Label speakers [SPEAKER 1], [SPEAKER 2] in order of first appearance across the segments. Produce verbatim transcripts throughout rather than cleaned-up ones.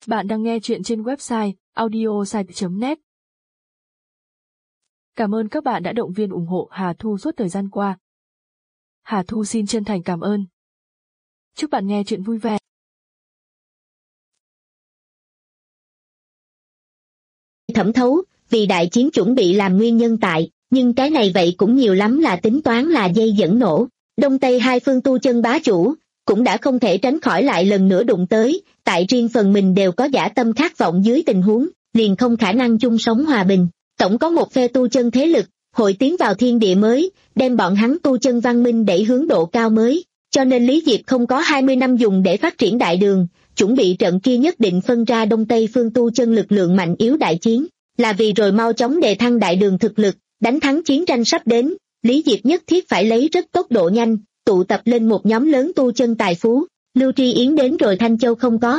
[SPEAKER 1] Bạn đang nghe chuyện trên website audiosite chấm net. Cảm ơn các bạn đã động viên ủng hộ Hà Thu suốt thời gian qua. Hà Thu xin chân thành cảm ơn. Chúc bạn nghe chuyện vui vẻ.
[SPEAKER 2] Thẩm thấu, vì đại chiến chuẩn bị làm nguyên nhân tại, nhưng cái này vậy cũng nhiều lắm là tính toán là dây dẫn nổ. Đông Tây hai phương tu chân bá chủ, cũng đã không thể tránh khỏi lại lần nữa đụng tới, tại riêng phần mình đều có dã tâm khát vọng dưới tình huống, liền không khả năng chung sống hòa bình. Tổng có một phe tu chân thế lực, hội tiến vào thiên địa mới, đem bọn hắn tu chân văn minh đẩy hướng độ cao mới, cho nên Lý Diệp không có hai mươi năm dùng để phát triển đại đường, chuẩn bị trận kia nhất định phân ra Đông Tây phương tu chân lực lượng mạnh yếu đại chiến, là vì rồi mau chóng đề thăng đại đường thực lực, đánh thắng chiến tranh sắp đến, Lý Diệp nhất thiết phải lấy rất tốc độ nhanh, tụ tập lên một nhóm lớn tu chân tài phú. Lưu Tri Yến đến rồi Thanh Châu không có.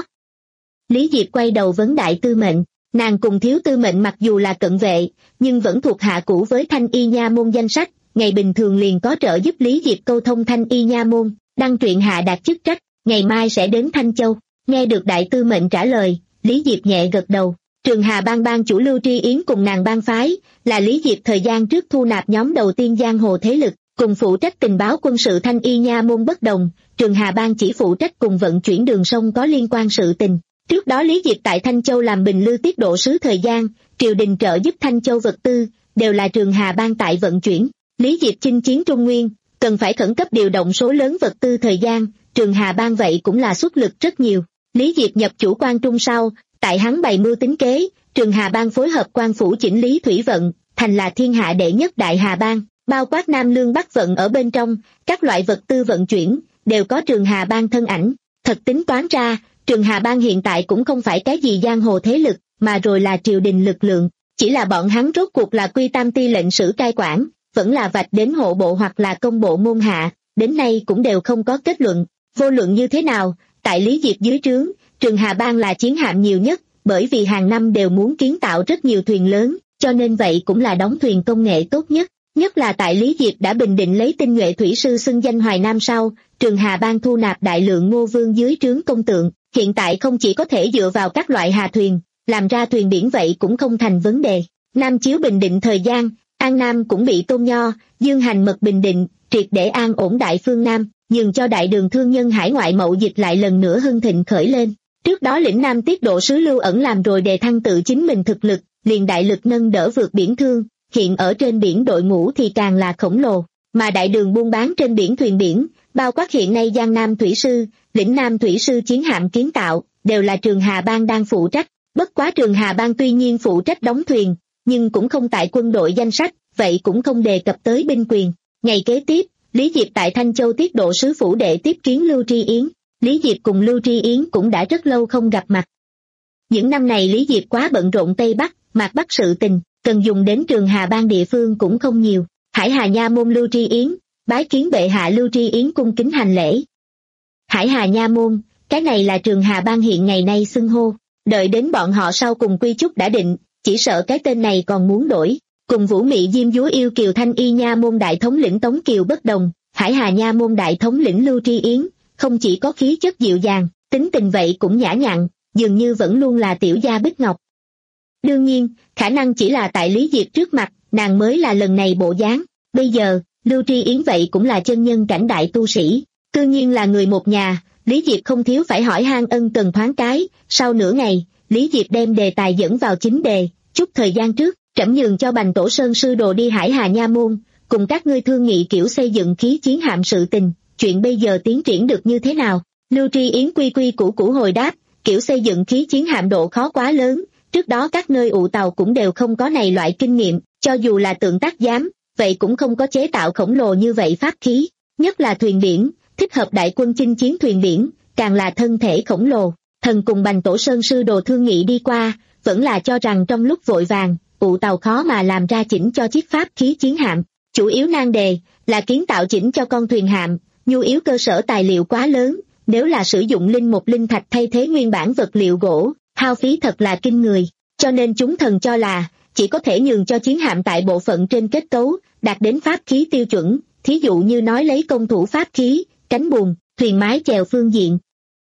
[SPEAKER 2] Lý Diệp quay đầu vấn Đại Tư Mệnh, nàng cùng Thiếu Tư Mệnh mặc dù là cận vệ, nhưng vẫn thuộc hạ cũ với Thanh Y Nha môn danh sách, ngày bình thường liền có trợ giúp Lý Diệp câu thông Thanh Y Nha môn, đăng truyện hạ đạt chức trách, ngày mai sẽ đến Thanh Châu. Nghe được Đại Tư Mệnh trả lời, Lý Diệp nhẹ gật đầu. Trường Hà Bang bang chủ Lưu Tri Yến cùng nàng bang phái, là Lý Diệp thời gian trước thu nạp nhóm đầu tiên giang hồ thế lực, cùng phụ trách tình báo quân sự Thanh Y Nha môn bất đồng, Trường Hà Bang chỉ phụ trách cùng vận chuyển đường sông có liên quan sự tình. Trước đó Lý Diệp tại Thanh Châu làm bình lưu tiết độ sứ thời gian, triều đình trợ giúp Thanh Châu vật tư, đều là Trường Hà Bang tại vận chuyển. Lý Diệp chinh chiến Trung Nguyên, cần phải khẩn cấp điều động số lớn vật tư thời gian, Trường Hà Bang vậy cũng là xuất lực rất nhiều. Lý Diệp nhập chủ Quan Trung sau, tại hắn bày mưu tính kế, Trường Hà Bang phối hợp quan phủ chỉnh lý thủy vận, thành là thiên hạ đệ nhất đại Hà Bang, bao quát Nam Lương Bắc vận ở bên trong, các loại vật tư vận chuyển, đều có Trường Hà Bang thân ảnh. Thật tính toán ra, Trường Hà Bang hiện tại cũng không phải cái gì giang hồ thế lực, mà rồi là triều đình lực lượng, chỉ là bọn hắn rốt cuộc là quy tam ti lệnh sử cai quản, vẫn là vạch đến hộ bộ hoặc là công bộ môn hạ, đến nay cũng đều không có kết luận. Vô luận như thế nào, tại Lý Diệp dưới trướng, Trường Hà Bang là chiến hạm nhiều nhất, bởi vì hàng năm đều muốn kiến tạo rất nhiều thuyền lớn, cho nên vậy cũng là đóng thuyền công nghệ tốt nhất. Nhất là tại Lý Diệp đã bình định lấy tinh nhuệ thủy sư xưng danh Hoài Nam sau, Trường Hà Bang thu nạp đại lượng Ngô Vương dưới trướng công tượng, hiện tại không chỉ có thể dựa vào các loại hà thuyền, làm ra thuyền biển vậy cũng không thành vấn đề. Nam chiếu bình định thời gian, An Nam cũng bị Tôn Nho, Dương Hành mật bình định, triệt để an ổn đại phương Nam, nhường cho đại đường thương nhân hải ngoại mậu dịch lại lần nữa hưng thịnh khởi lên. Trước đó lĩnh Nam tiết độ sứ Lưu Ẩn làm rồi đề thăng tự chính mình thực lực, liền đại lực nâng đỡ vượt biển thương, hiện ở trên biển đội ngũ thì càng là khổng lồ, mà đại đường buôn bán trên biển thuyền biển, bao quát hiện nay Giang Nam thủy sư, lĩnh Nam thủy sư chiến hạm kiến tạo, đều là Trường Hà Bang đang phụ trách. Bất quá Trường Hà Bang tuy nhiên phụ trách đóng thuyền, nhưng cũng không tại quân đội danh sách, vậy cũng không đề cập tới binh quyền. Ngày kế tiếp, Lý Diệp tại Thanh Châu tiết độ sứ phủ đệ tiếp kiến Lưu Tri Yến. Lý Diệp cùng Lưu Tri Yến cũng đã rất lâu không gặp mặt. Những năm này Lý Diệp quá bận rộn Tây Bắc, Mạc Bắc sự tình, cần dùng đến Trường Hà Bang địa phương cũng không nhiều. Hải Hà Nha môn Lưu Tri Yến, bái kiến bệ hạ. Lưu Tri Yến cung kính hành lễ. Hải Hà Nha môn, cái này là Trường Hà Bang hiện ngày nay xưng hô, đợi đến bọn họ sau cùng quy chúc đã định, chỉ sợ cái tên này còn muốn đổi. Cùng Vũ Mị Diêm Dúa Yêu Kiều Thanh Y Nha môn đại thống lĩnh Tống Kiều bất đồng, Hải Hà Nha môn đại thống lĩnh Lưu Tri Yến, không chỉ có khí chất dịu dàng, tính tình vậy cũng nhã nhặn, dường như vẫn luôn là tiểu gia bích ngọc. Đương nhiên, khả năng chỉ là tại Lý Diệp trước mặt, nàng mới là lần này bộ dáng. Bây giờ, Lưu Tri Yến vậy cũng là chân nhân cảnh đại tu sĩ, tự nhiên là người một nhà, Lý Diệp không thiếu phải hỏi han ân cần thoáng cái. Sau nửa ngày, Lý Diệp đem đề tài dẫn vào chính đề. Chút thời gian trước, trẫm nhường cho Bành Tổ Sơn sư đồ đi Hải Hà Nha môn, cùng các ngươi thương nghị kiểu xây dựng khí chiến hạm sự tình, chuyện bây giờ tiến triển được như thế nào? Lưu Tri Yến quy quy củ củ hồi đáp, kiểu xây dựng khí chiến hạm độ khó quá lớn, trước đó các nơi ụ tàu cũng đều không có này loại kinh nghiệm, cho dù là tượng tác giám, vậy cũng không có chế tạo khổng lồ như vậy pháp khí, nhất là thuyền biển, thích hợp đại quân chinh chiến thuyền biển, càng là thân thể khổng lồ. Thần cùng Bành Tổ Sơn sư đồ thương nghị đi qua, vẫn là cho rằng trong lúc vội vàng, ụ tàu khó mà làm ra chỉnh cho chiếc pháp khí chiến hạm, chủ yếu nan đề là kiến tạo chỉnh cho con thuyền hạm, nhu yếu cơ sở tài liệu quá lớn, nếu là sử dụng linh một linh thạch thay thế nguyên bản vật liệu gỗ, hao phí thật là kinh người, cho nên chúng thần cho là chỉ có thể nhường cho chiến hạm tại bộ phận trên kết cấu đạt đến pháp khí tiêu chuẩn, thí dụ như nói lấy công thủ pháp khí, cánh buồm, thuyền mái chèo phương diện.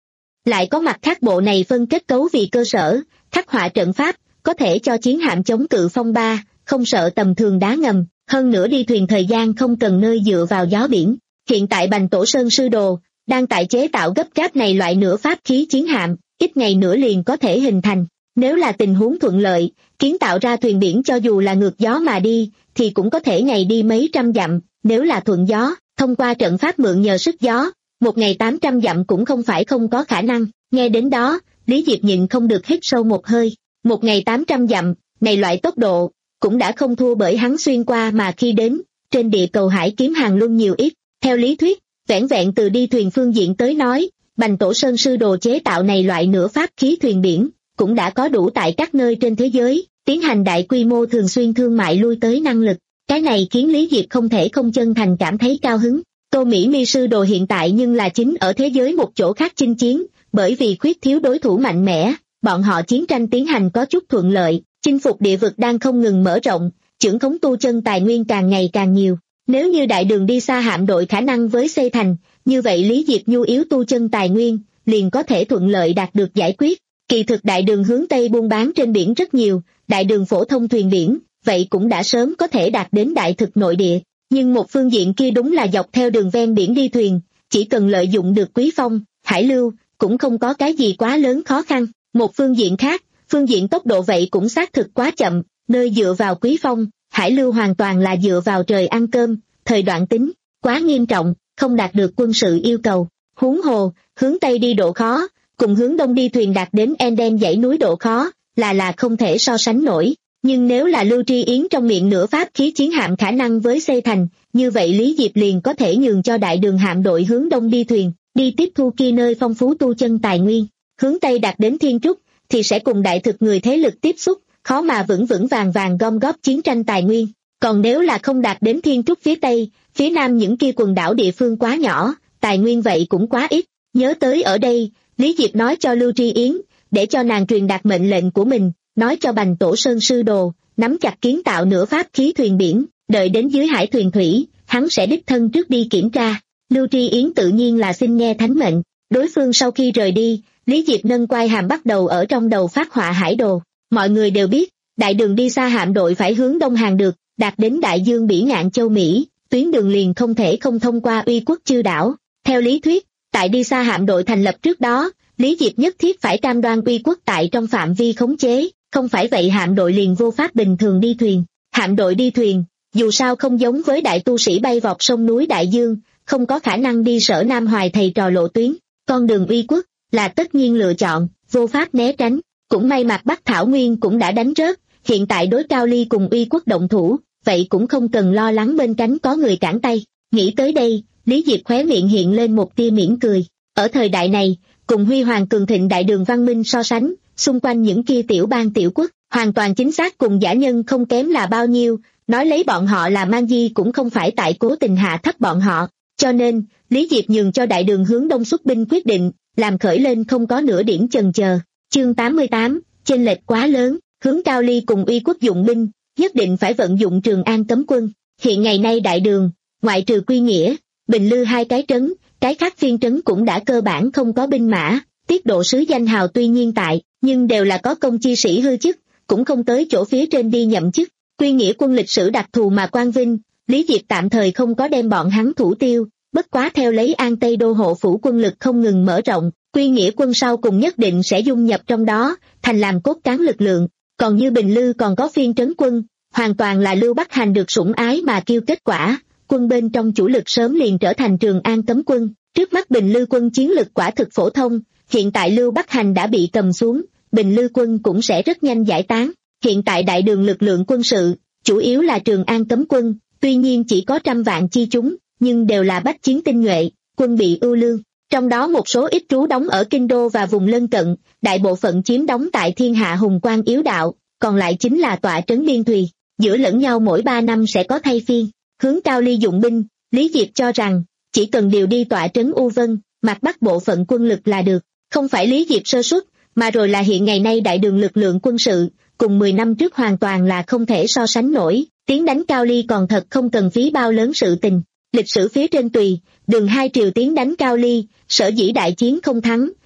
[SPEAKER 2] Lại có mặt khác bộ này phân kết cấu vì cơ sở, khắc họa trận pháp, có thể cho chiến hạm chống cự phong ba, không sợ tầm thường đá ngầm, hơn nữa đi thuyền thời gian không cần nơi dựa vào gió biển. Hiện tại Bành Tổ Sơn sư đồ đang tại chế tạo gấp gáp này loại nửa pháp khí chiến hạm, ít ngày nữa liền có thể hình thành. Nếu là tình huống thuận lợi, kiến tạo ra thuyền biển cho dù là ngược gió mà đi, thì cũng có thể ngày đi mấy trăm dặm, nếu là thuận gió, thông qua trận pháp mượn nhờ sức gió, một ngày tám trăm dặm cũng không phải không có khả năng. Nghe đến đó, Lý Diệp nhịn không được hít sâu một hơi, một ngày tám trăm dặm, này loại tốc độ, cũng đã không thua bởi hắn xuyên qua mà khi đến, trên địa cầu Hải Kiếm Hàng Luân nhiều ít. Theo lý thuyết, vẻn vẹn từ đi thuyền phương diện tới nói, Bành Tổ Sơn sư đồ chế tạo này loại nửa pháp khí thuyền biển, cũng đã có đủ tại các nơi trên thế giới, tiến hành đại quy mô thường xuyên thương mại lui tới năng lực. Cái này khiến Lý Diệp không thể không chân thành cảm thấy cao hứng. Tô Mỹ Mi sư đồ hiện tại nhưng là chính ở thế giới một chỗ khác chinh chiến, bởi vì khuyết thiếu đối thủ mạnh mẽ, bọn họ chiến tranh tiến hành có chút thuận lợi, chinh phục địa vực đang không ngừng mở rộng, chưởng khống tu chân tài nguyên càng ngày càng nhiều. Nếu như đại đường đi xa hạm đội khả năng với xây thành, như vậy Lý Diệp nhu yếu tu chân tài nguyên, liền có thể thuận lợi đạt được giải quyết. Kỳ thực đại đường hướng Tây buôn bán trên biển rất nhiều, đại đường phổ thông thuyền biển, vậy cũng đã sớm có thể đạt đến đại thực nội địa. Nhưng một phương diện kia đúng là dọc theo đường ven biển đi thuyền, chỉ cần lợi dụng được quý phong, hải lưu, cũng không có cái gì quá lớn khó khăn. Một phương diện khác, phương diện tốc độ vậy cũng xác thực quá chậm, nơi dựa vào quý phong, hải lưu hoàn toàn là dựa vào trời ăn cơm, thời đoạn tính, quá nghiêm trọng, không đạt được quân sự yêu cầu. Huống hồ, hướng Tây đi độ khó, cùng hướng Đông đi thuyền đạt đến Enden dãy núi độ khó, là là không thể so sánh nổi. Nhưng nếu là Lưu Tri Yến trong miệng nửa pháp khí chiến hạm khả năng với xây thành, như vậy Lý Diệp liền có thể nhường cho đại đường hạm đội hướng Đông đi thuyền, đi tiếp thu kia nơi phong phú tu chân tài nguyên. Hướng Tây đạt đến Thiên Trúc, thì sẽ cùng đại thực người thế lực tiếp xúc, khó mà vững vững vàng vàng gom góp chiến tranh tài nguyên. Còn nếu là không đạt đến Thiên Trúc phía Tây, phía Nam những kia quần đảo địa phương quá nhỏ, tài nguyên vậy cũng quá ít. Nhớ tới ở đây, Lý Diệp nói cho Lưu Tri Yến, để cho nàng truyền đạt mệnh lệnh của mình, nói cho Bành Tổ Sơn sư đồ, nắm chặt kiến tạo nửa pháp khí thuyền biển, đợi đến dưới hải thuyền thủy, hắn sẽ đích thân trước đi kiểm tra. Lưu Tri Yến tự nhiên là xin nghe thánh mệnh. Đối phương sau khi rời đi, Lý Diệp nâng quai hàm bắt đầu ở trong đầu phát họa hải đồ. Mọi người đều biết, đại đường đi xa hạm đội phải hướng đông hàng được, đạt đến đại dương bỉ ngạn châu Mỹ, tuyến đường liền không thể không thông qua Uy Quốc Chư đảo. Theo lý thuyết, tại đi xa hạm đội thành lập trước đó, Lý Diệp nhất thiết phải cam đoan Uy Quốc tại trong phạm vi khống chế, không phải vậy hạm đội liền vô pháp bình thường đi thuyền. Hạm đội đi thuyền, dù sao không giống với đại tu sĩ bay vọt sông núi đại dương, không có khả năng đi Sở Nam Hoài thầy trò lộ tuyến, con đường Uy Quốc là tất nhiên lựa chọn, vô pháp né tránh. Cũng may Mạc Bắc Thảo Nguyên cũng đã đánh rớt, hiện tại đối Cao Ly cùng Uy Quốc động thủ, vậy cũng không cần lo lắng bên cánh có người cản tay. Nghĩ tới đây, Lý Diệp khóe miệng hiện lên một tia mỉm cười. Ở thời đại này, cùng huy hoàng cường thịnh đại đường văn minh so sánh, xung quanh những kia tiểu bang tiểu quốc, hoàn toàn chính xác cùng giả nhân không kém là bao nhiêu, nói lấy bọn họ là mang di cũng không phải tại cố tình hạ thấp bọn họ. Cho nên, Lý Diệp nhường cho đại đường hướng đông xuất binh quyết định, làm khởi lên không có nửa điểm chần chờ. Chương tám mươi tám, chênh lệch quá lớn, hướng Cao Ly cùng Uy Quốc dụng binh, nhất định phải vận dụng Trường An cấm quân. Hiện ngày nay đại đường, ngoại trừ Quy Nghĩa, Bình Lư hai cái trấn, cái khác phiên trấn cũng đã cơ bản không có binh mã. Tiết độ sứ danh hào tuy nhiên tại, nhưng đều là có công chi sĩ hư chức, cũng không tới chỗ phía trên đi nhậm chức. Quy Nghĩa quân lịch sử đặc thù mà quang vinh, Lý Diệp tạm thời không có đem bọn hắn thủ tiêu, bất quá theo lấy An Tây đô hộ phủ quân lực không ngừng mở rộng, Quy Nghĩa quân sau cùng nhất định sẽ dung nhập trong đó, thành làm cốt cán lực lượng. Còn như Bình Lư còn có phiên trấn quân, hoàn toàn là Lưu Bắc Hành được sủng ái mà kêu kết quả, quân bên trong chủ lực sớm liền trở thành Trường An cấm quân. Trước mắt Bình Lư quân chiến lực quả thực phổ thông, hiện tại Lưu Bắc Hành đã bị cầm xuống, Bình Lư quân cũng sẽ rất nhanh giải tán. Hiện tại đại đường lực lượng quân sự, chủ yếu là Trường An cấm quân, tuy nhiên chỉ có trăm vạn chi chúng, nhưng đều là bách chiến tinh nhuệ, quân bị ưu lương. Trong đó một số ít trú đóng ở Kinh Đô và vùng lân cận, đại bộ phận chiếm đóng tại Thiên Hạ Hùng Quan yếu đạo, còn lại chính là tọa trấn biên thùy, giữa lẫn nhau mỗi ba năm sẽ có thay phiên. Hướng Cao Ly dụng binh, Lý Diệp cho rằng, chỉ cần điều đi tọa trấn U Vân, Mạc Bắc bộ phận quân lực là được, không phải Lý Diệp sơ suất, mà rồi là hiện ngày nay đại đường lực lượng quân sự, cùng mười năm trước hoàn toàn là không thể so sánh nổi, tiến đánh Cao Ly còn thật không cần phí bao lớn sự tình. Lịch sử phía trên tùy, đường hai triều tiến đánh Cao Ly, sở dĩ đại chiến không thắng,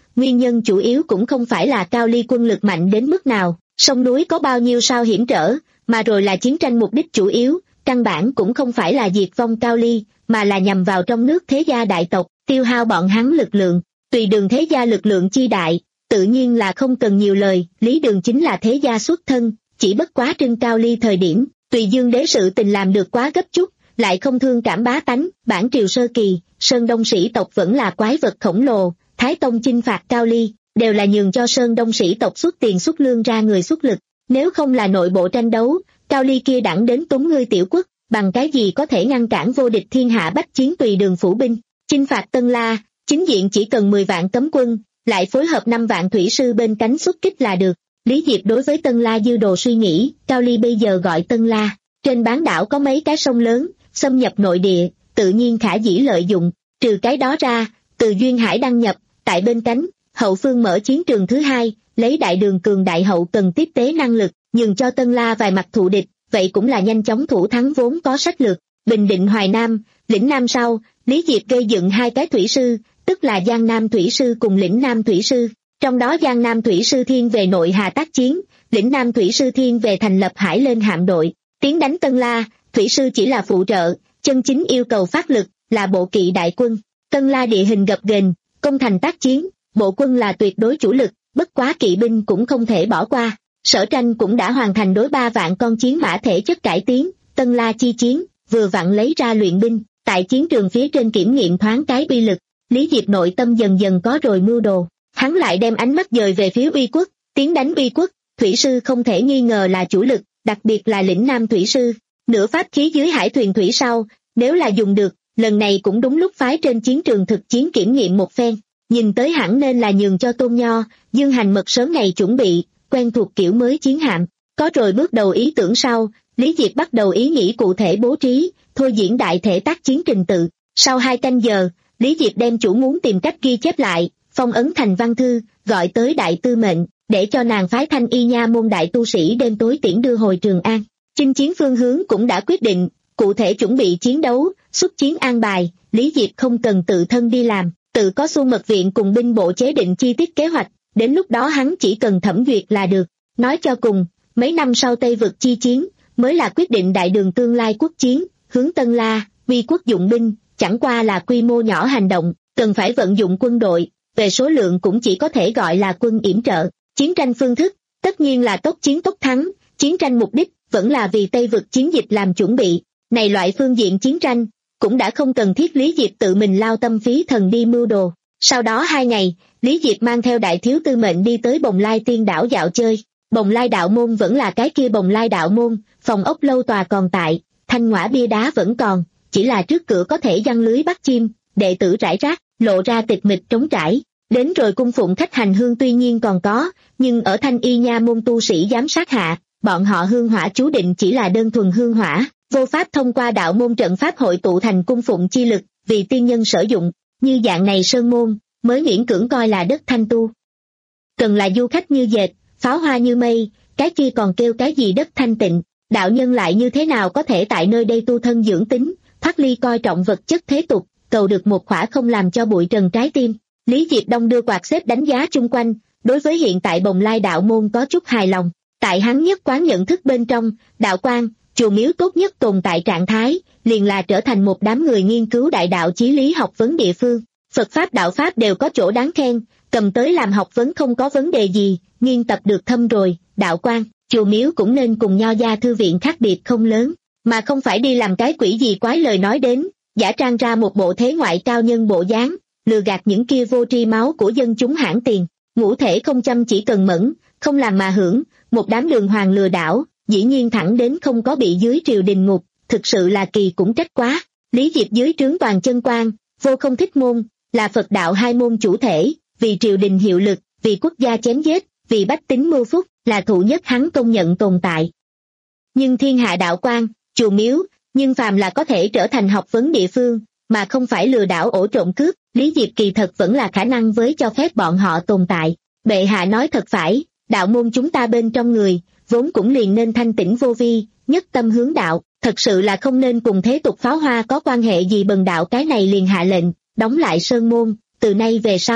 [SPEAKER 2] nguyên nhân chủ yếu cũng không phải là Cao Ly quân lực mạnh đến mức nào, sông núi có bao nhiêu sao hiểm trở, mà rồi là chiến tranh mục đích chủ yếu, căn bản cũng không phải là diệt vong Cao Ly, mà là nhằm vào trong nước thế gia đại tộc, tiêu hao bọn hắn lực lượng. Tùy Đường thế gia lực lượng chi đại, tự nhiên là không cần nhiều lời, Lý Đường chính là thế gia xuất thân, chỉ bất quá Trưng Cao Ly thời điểm, Tùy Dương đế sự tình làm được quá gấp chút, lại không thương cảm bá tánh, bản triều sơ kỳ, Sơn Đông sĩ tộc vẫn là quái vật khổng lồ, Thái Tông chinh phạt Cao Ly, đều là nhường cho Sơn Đông sĩ tộc xuất tiền xuất lương ra người xuất lực, nếu không là nội bộ tranh đấu, Cao Ly kia đẳng đến túng ngươi tiểu quốc, bằng cái gì có thể ngăn cản vô địch thiên hạ bách chiến Tùy Đường phủ binh, chinh phạt Tân La, chính diện chỉ cần mười vạn cấm quân, lại phối hợp năm vạn thủy sư bên cánh xuất kích là được. Lý Diệp đối với Tân La dư đồ suy nghĩ, Cao Ly bây giờ gọi Tân La, trên bán đảo có mấy cái sông lớn, xâm nhập nội địa, tự nhiên khả dĩ lợi dụng, trừ cái đó ra, từ Duyên Hải đăng nhập, tại bên cánh, hậu phương mở chiến trường thứ hai, lấy đại đường cường đại hậu cần tiếp tế năng lực, nhường cho Tân La vài mặt thụ địch, vậy cũng là nhanh chóng thủ thắng vốn có sách lược. Bình Định Hoài Nam, lĩnh Nam sau, Lý Diệp gây dựng hai cái thủy sư, tức là Giang Nam thủy sư cùng lĩnh Nam thủy sư, trong đó Giang Nam thủy sư thiên về nội hà tác chiến, lĩnh Nam thủy sư thiên về thành lập hải lên hạm đội, tiến đánh Tân La, thủy sư chỉ là phụ trợ, chân chính yêu cầu phát lực, là bộ kỵ đại quân. Tân La địa hình gập ghềnh, công thành tác chiến, bộ quân là tuyệt đối chủ lực, bất quá kỵ binh cũng không thể bỏ qua. Sở Tranh cũng đã hoàn thành đối ba vạn con chiến mã thể chất cải tiến, Tân La chi chiến, vừa vặn lấy ra luyện binh, tại chiến trường phía trên kiểm nghiệm thoáng cái uy lực. Lý Diệp nội tâm dần dần có rồi mưu đồ, hắn lại đem ánh mắt dời về phía Uy Quốc, tiến đánh Uy Quốc, thủy sư không thể nghi ngờ là chủ lực, đặc biệt là lĩnh Nam thủy sư, nửa pháp khí dưới hải thuyền thủy sau, nếu là dùng được, lần này cũng đúng lúc phái trên chiến trường thực chiến kiểm nghiệm một phen, nhìn tới hẳn nên là nhường cho Tôn Nho, Dương Hành Mật sớm ngày chuẩn bị, quen thuộc kiểu mới chiến hạm, có rồi bước đầu ý tưởng sau, Lý Diệp bắt đầu ý nghĩ cụ thể bố trí, thôi diễn đại thể tác chiến trình tự, sau hai canh giờ, Lý Diệp đem chủ muốn tìm cách ghi chép lại, phong ấn thành văn thư, gọi tới đại tư mệnh, để cho nàng phái Thanh Y Nha môn đại tu sĩ đêm tối tiễn đưa hồi Trường An. Chinh chiến phương hướng cũng đã quyết định, cụ thể chuẩn bị chiến đấu, xuất chiến an bài, Lý Diệp không cần tự thân đi làm, tự có Xu Mật Viện cùng binh bộ chế định chi tiết kế hoạch, đến lúc đó hắn chỉ cần thẩm duyệt là được. Nói cho cùng, mấy năm sau Tây vực chi chiến, mới là quyết định đại đường tương lai quốc chiến, hướng Tân La, Uy Quốc dụng binh, chẳng qua là quy mô nhỏ hành động, cần phải vận dụng quân đội, về số lượng cũng chỉ có thể gọi là quân yểm trợ. Chiến tranh phương thức, tất nhiên là tốc chiến tốc thắng, chiến tranh mục đích, vẫn là vì Tây vực chiến dịch làm chuẩn bị. Này loại phương diện chiến tranh, cũng đã không cần thiết Lý Diệp tự mình lao tâm phí thần đi mưu đồ. Sau đó hai ngày, Lý Diệp mang theo đại thiếu tư mệnh đi tới Bồng Lai Tiên đảo dạo chơi. Bồng Lai đạo môn vẫn là cái kia Bồng Lai đạo môn, phòng ốc lâu tòa còn tại, thanh ngõa bia đá vẫn còn, chỉ là trước cửa có thể giăng lưới bắt chim, đệ tử rải rác, lộ ra tịch mịch trống trải. Đến rồi cung phụng khách hành hương tuy nhiên còn có, nhưng ở Thanh Y Nha môn tu sĩ giám sát hạ, bọn họ hương hỏa chú định chỉ là đơn thuần hương hỏa, vô pháp thông qua đạo môn trận pháp hội tụ thành cung phụng chi lực, vì tiên nhân sử dụng, như dạng này sơn môn, mới miễn cưỡng coi là đất thanh tu. Cần là du khách như dệt, pháo hoa như mây, cái kia còn kêu cái gì đất thanh tịnh, đạo nhân lại như thế nào có thể tại nơi đây tu thân dưỡng tính, thoát ly coi trọng vật chất thế tục, cầu được một khỏa không làm cho bụi trần trái tim. Lý Diệp Đông đưa quạt xếp đánh giá chung quanh, đối với hiện tại Bồng Lai đạo môn có chút hài lòng, tại hắn nhất quán nhận thức bên trong, đạo quan, chùa miếu tốt nhất tồn tại trạng thái, liền là trở thành một đám người nghiên cứu đại đạo chí lý học vấn địa phương. Phật Pháp đạo Pháp đều có chỗ đáng khen, cầm tới làm học vấn không có vấn đề gì, nghiên tập được thâm rồi, đạo quan, chùa miếu cũng nên cùng Nho gia thư viện khác biệt không lớn, mà không phải đi làm cái quỷ gì quái lời nói đến, giả trang ra một bộ thế ngoại cao nhân bộ dáng, lừa gạt những kia vô tri máu của dân chúng hãng tiền, ngũ thể không chăm chỉ cần mẫn, không làm mà hưởng, một đám đường hoàng lừa đảo, dĩ nhiên thẳng đến không có bị dưới triều đình ngục, thực sự là kỳ cũng trách quá. Lý Diệp dưới trướng toàn chân quan, vô không thích môn, là Phật đạo hai môn chủ thể, vì triều đình hiệu lực, vì quốc gia chém giết, vì bách tính mưu phúc, là thụ nhất hắn công nhận tồn tại. Nhưng thiên hạ đạo quan, chùa miếu, nhưng phàm là có thể trở thành học vấn địa phương, mà không phải lừa đảo ổ trộm cướp, Lý Diệp kỳ thật vẫn là khả năng với cho phép bọn họ tồn tại. Bệ hạ nói thật phải, đạo môn chúng ta bên trong người, vốn cũng liền nên thanh tĩnh vô vi, nhất tâm hướng đạo, thật sự là không nên cùng thế tục pháo hoa có quan hệ gì bần đạo cái này liền hạ lệnh, đóng lại sơn môn, từ nay về sau,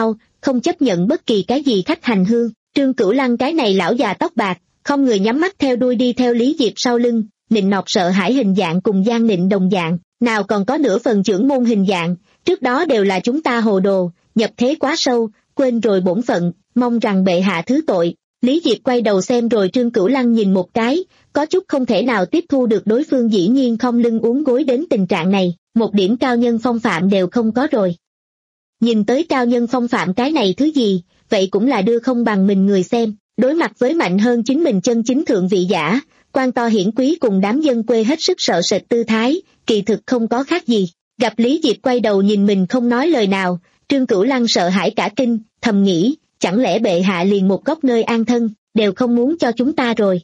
[SPEAKER 2] không chấp nhận bất kỳ cái gì khách hành hương. Trương Cửu Lăng cái này lão già tóc bạc, không người nhắm mắt theo đuôi đi theo Lý Diệp sau lưng, nịnh nọt sợ hãi hình dạng cùng Giang Nịnh đồng dạng, nào còn có nửa phần trưởng môn hình dạng, trước đó đều là chúng ta hồ đồ, nhập thế quá sâu, quên rồi bổn phận, mong rằng bệ hạ thứ tội. Lý Diệp quay đầu xem rồi Trương Cửu Lăng nhìn một cái, có chút không thể nào tiếp thu được đối phương dĩ nhiên không lưng uốn gối đến tình trạng này, một điểm cao nhân phong phạm đều không có rồi. Nhìn tới cao nhân phong phạm cái này thứ gì, vậy cũng là đưa không bằng mình người xem, đối mặt với mạnh hơn chính mình chân chính thượng vị giả, quan to hiển quý cùng đám dân quê hết sức sợ sệt tư thái, kỳ thực không có khác gì. Gặp Lý Diệp quay đầu nhìn mình không nói lời nào, Trương Cửu Lăng sợ hãi cả kinh, thầm nghĩ, chẳng lẽ bệ hạ liền một góc nơi an thân, đều không muốn cho chúng ta rồi.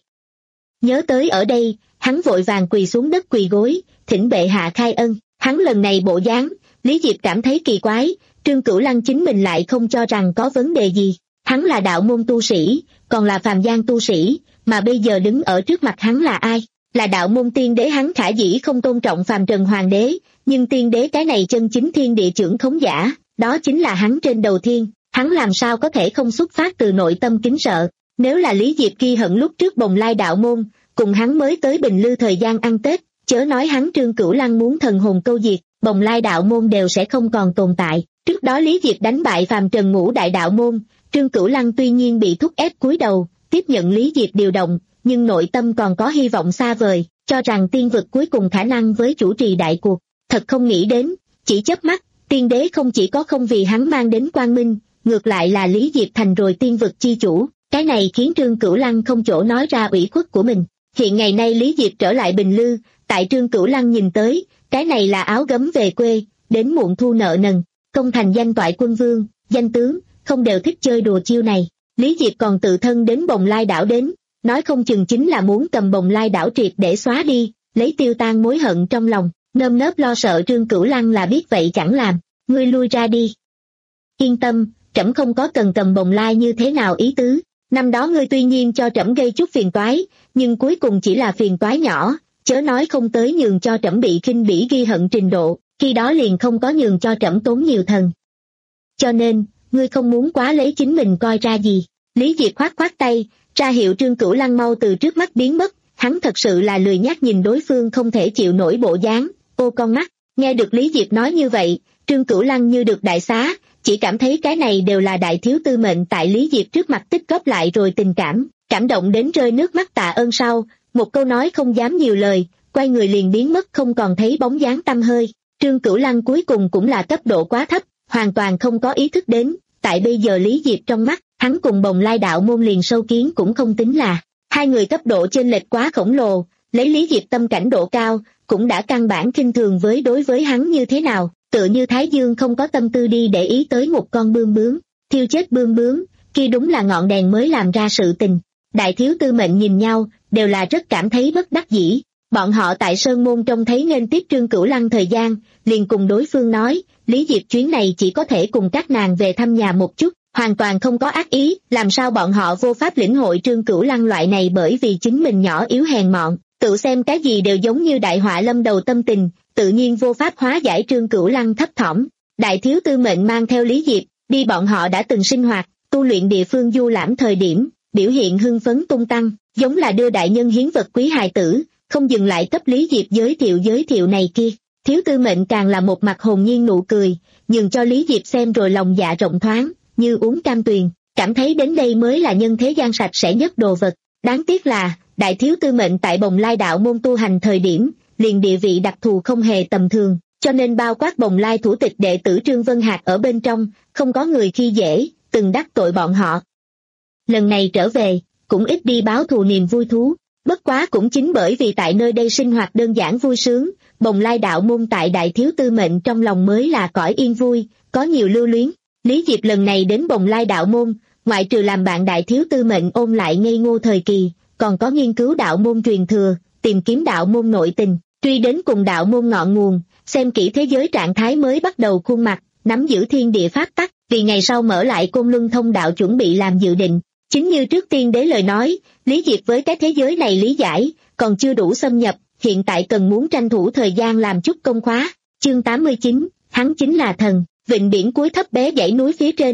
[SPEAKER 2] Nhớ tới ở đây, hắn vội vàng quỳ xuống đất quỳ gối, thỉnh bệ hạ khai ân. Hắn lần này bộ dáng, Lý Diệp cảm thấy kỳ quái, Trương Cửu Lăng chính mình lại không cho rằng có vấn đề gì. Hắn là đạo môn tu sĩ, còn là phàm gian tu sĩ, mà bây giờ đứng ở trước mặt hắn là ai? Là đạo môn tiên đế. Hắn khả dĩ không tôn trọng phàm trần hoàng đế, nhưng tiên đế cái này chân chính thiên địa trưởng khống giả, đó chính là hắn trên đầu thiên, hắn làm sao có thể không xuất phát từ nội tâm kính sợ. Nếu là Lý Diệp ghi hận lúc trước Bồng Lai đạo môn, cùng hắn mới tới Bình Lư thời gian ăn Tết, chớ nói hắn Trương Cửu Lăng muốn thần hồn câu diệt, Bồng Lai đạo môn đều sẽ không còn tồn tại. Trước đó Lý Diệp đánh bại phàm trần ngũ đại đạo môn, Trương Cửu Lăng tuy nhiên bị thúc ép cúi đầu, tiếp nhận Lý Diệp điều động, nhưng nội tâm còn có hy vọng xa vời, cho rằng tiên vực cuối cùng khả năng với chủ trì đại cuộc. Thật không nghĩ đến, chỉ chớp mắt, tiên đế không chỉ có không vì hắn mang đến quang minh, ngược lại là Lý Diệp thành rồi tiên vực chi chủ, cái này khiến Trương Cửu Lăng không chỗ nói ra ủy khuất của mình. Hiện ngày nay Lý Diệp trở lại Bình Lư, tại Trương Cửu Lăng nhìn tới, cái này là áo gấm về quê, đến muộn thu nợ nần, công thành danh toại quân vương, danh tướng, không đều thích chơi đùa chiêu này. Lý Diệp còn tự thân đến Bồng Lai đảo đến, nói không chừng chính là muốn cầm Bồng Lai đảo triệt để xóa đi, lấy tiêu tan mối hận trong lòng, nơm nớp lo sợ Trương Cửu Lăng là biết vậy chẳng làm, ngươi lui ra đi. Yên tâm, trẫm không có cần cầm Bồng Lai như thế nào ý tứ, năm đó ngươi tuy nhiên cho trẫm gây chút phiền toái, nhưng cuối cùng chỉ là phiền toái nhỏ, chớ nói không tới nhường cho trẫm bị khinh bỉ ghi hận trình độ, khi đó liền không có nhường cho trẫm tốn nhiều thần. Cho nên, ngươi không muốn quá lấy chính mình coi ra gì. Lý Diệp khoát khoát tay, ra hiệu Trương Cửu Lăng mau từ trước mắt biến mất, hắn thật sự là lười nhác nhìn đối phương không thể chịu nổi bộ dáng, ô con mắt. Nghe được Lý Diệp nói như vậy, Trương Cửu Lăng như được đại xá, chỉ cảm thấy cái này đều là đại thiếu tư mệnh tại Lý Diệp trước mặt tích góp lại rồi tình cảm, cảm động đến rơi nước mắt tạ ơn sau, một câu nói không dám nhiều lời, quay người liền biến mất không còn thấy bóng dáng tăm hơi. Trương Cửu Lăng cuối cùng cũng là cấp độ quá thấp, hoàn toàn không có ý thức đến, tại bây giờ Lý Diệp trong mắt, hắn cùng Bồng Lai đạo môn liền sâu kiến cũng không tính là, hai người cấp độ chênh lệch quá khổng lồ, lấy Lý Diệp tâm cảnh độ cao, cũng đã căn bản khinh thường với đối với hắn như thế nào, tựa như Thái Dương không có tâm tư đi để ý tới một con bươm bướm, thiêu chết bươm bướm, kia đúng là ngọn đèn mới làm ra sự tình. Đại thiếu tư mệnh nhìn nhau, đều là rất cảm thấy bất đắc dĩ. Bọn họ tại Sơn Môn trông thấy nên tiếp Trương Cửu Lăng thời gian, liền cùng đối phương nói, Lý Diệp chuyến này chỉ có thể cùng các nàng về thăm nhà một chút, hoàn toàn không có ác ý, làm sao bọn họ vô pháp lĩnh hội Trương Cửu Lăng loại này bởi vì chính mình nhỏ yếu hèn mọn, tự xem cái gì đều giống như đại họa lâm đầu tâm tình, tự nhiên vô pháp hóa giải Trương Cửu Lăng thấp thỏm. Đại thiếu tư mệnh mang theo Lý Diệp, đi bọn họ đã từng sinh hoạt, tu luyện địa phương du lãm thời điểm, biểu hiện hưng phấn tung tăng, giống là đưa đại nhân hiến vật quý hài tử, không dừng lại cấp Lý Diệp giới thiệu giới thiệu này kia. Thiếu tư mệnh càng là một mặt hồn nhiên nụ cười, nhường cho Lý Diệp xem rồi lòng dạ rộng thoáng, như uống cam tuyền, cảm thấy đến đây mới là nhân thế gian sạch sẽ nhất đồ vật. Đáng tiếc là, đại thiếu tư mệnh tại Bồng Lai đạo môn tu hành thời điểm, liền địa vị đặc thù không hề tầm thường, cho nên bao quát Bồng Lai thủ tịch đệ tử Trương Vân Hạc ở bên trong, không có người khi dễ, từng đắc tội bọn họ. Lần này trở về, cũng ít đi báo thù niềm vui thú. Bất quá cũng chính bởi vì tại nơi đây sinh hoạt đơn giản vui sướng, Bồng Lai đạo môn tại đại thiếu tư mệnh trong lòng mới là cõi yên vui, có nhiều lưu luyến. Lý Diệp lần này đến Bồng Lai đạo môn, ngoại trừ làm bạn đại thiếu tư mệnh ôn lại ngây ngô thời kỳ, còn có nghiên cứu đạo môn truyền thừa, tìm kiếm đạo môn nội tình, truy đến cùng đạo môn ngọn nguồn, xem kỹ thế giới trạng thái mới bắt đầu khuôn mặt, nắm giữ thiên địa pháp tắc, vì ngày sau mở lại Côn Luân thông đạo chuẩn bị làm dự định. Chính như trước tiên đế lời nói, Lý Diệp với cái thế giới này lý giải, còn chưa đủ xâm nhập, hiện tại cần muốn tranh thủ thời gian làm chút công khóa. Chương tám mươi chín, hắn chính là thần, vịnh biển cuối thấp bé dãy núi phía trên, Tô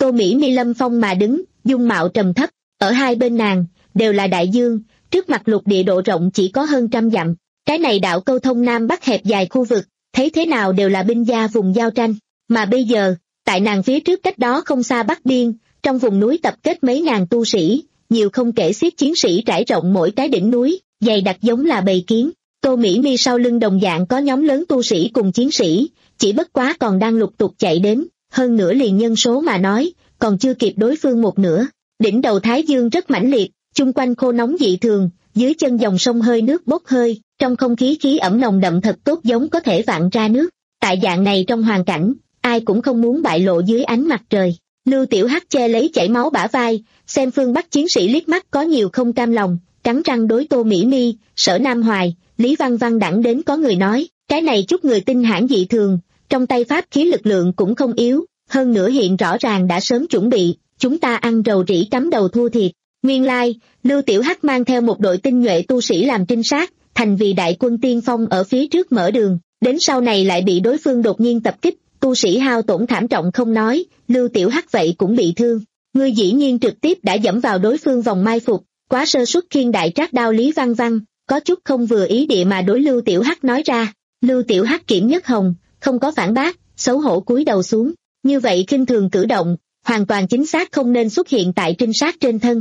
[SPEAKER 2] Tô Mỹ Mi lâm phong mà đứng, dung mạo trầm thấp, ở hai bên nàng đều là đại dương, trước mặt lục địa độ rộng chỉ có hơn trăm dặm. Cái này đạo câu thông nam bắc hẹp dài khu vực, thấy thế nào đều là binh gia vùng giao tranh, mà bây giờ, tại nàng phía trước cách đó không xa bắc biên, trong vùng núi tập kết mấy ngàn tu sĩ, nhiều không kể xiết chiến sĩ trải rộng mỗi cái đỉnh núi, dày đặc giống là bầy kiến. Tô Mỹ Mi sau lưng đồng dạng có nhóm lớn tu sĩ cùng chiến sĩ, chỉ bất quá còn đang lục tục chạy đến, hơn nữa liền nhân số mà nói, còn chưa kịp đối phương một nửa. Đỉnh đầu Thái Dương rất mãnh liệt, chung quanh khô nóng dị thường, dưới chân dòng sông hơi nước bốc hơi, trong không khí khí ẩm nồng đậm thật tốt giống có thể vạn ra nước. Tại dạng này trong hoàn cảnh, ai cũng không muốn bại lộ dưới ánh mặt trời. Lưu Tiểu Hắc che lấy chảy máu bả vai, xem phương Bắc chiến sĩ liếc mắt có nhiều không cam lòng, cắn răng đối Tô Mỹ Mi, Sở Nam Hoài, Lý Văn Văn đẳng đến có người nói, cái này chút người tinh hãn dị thường, trong tay pháp khí lực lượng cũng không yếu, hơn nữa hiện rõ ràng đã sớm chuẩn bị, chúng ta ăn rầu rĩ cắm đầu thua thiệt. Nguyên lai, Lưu Tiểu Hắc mang theo một đội tinh nhuệ tu sĩ làm trinh sát, thành vì đại quân tiên phong ở phía trước mở đường, đến sau này lại bị đối phương đột nhiên tập kích, tu sĩ hao tổn thảm trọng không nói, Lưu Tiểu Hắc vậy cũng bị thương. Ngươi dĩ nhiên trực tiếp đã dẫm vào đối phương vòng mai phục, quá sơ suất. Khiên đại trác đao Lý Văn Văn có chút không vừa ý địa mà đối Lưu Tiểu Hắc nói ra. Lưu Tiểu Hắc kiểm nhất hồng, không có phản bác, xấu hổ cúi đầu xuống. Như vậy khinh thường cử động, hoàn toàn chính xác không nên xuất hiện tại trinh sát trên thân.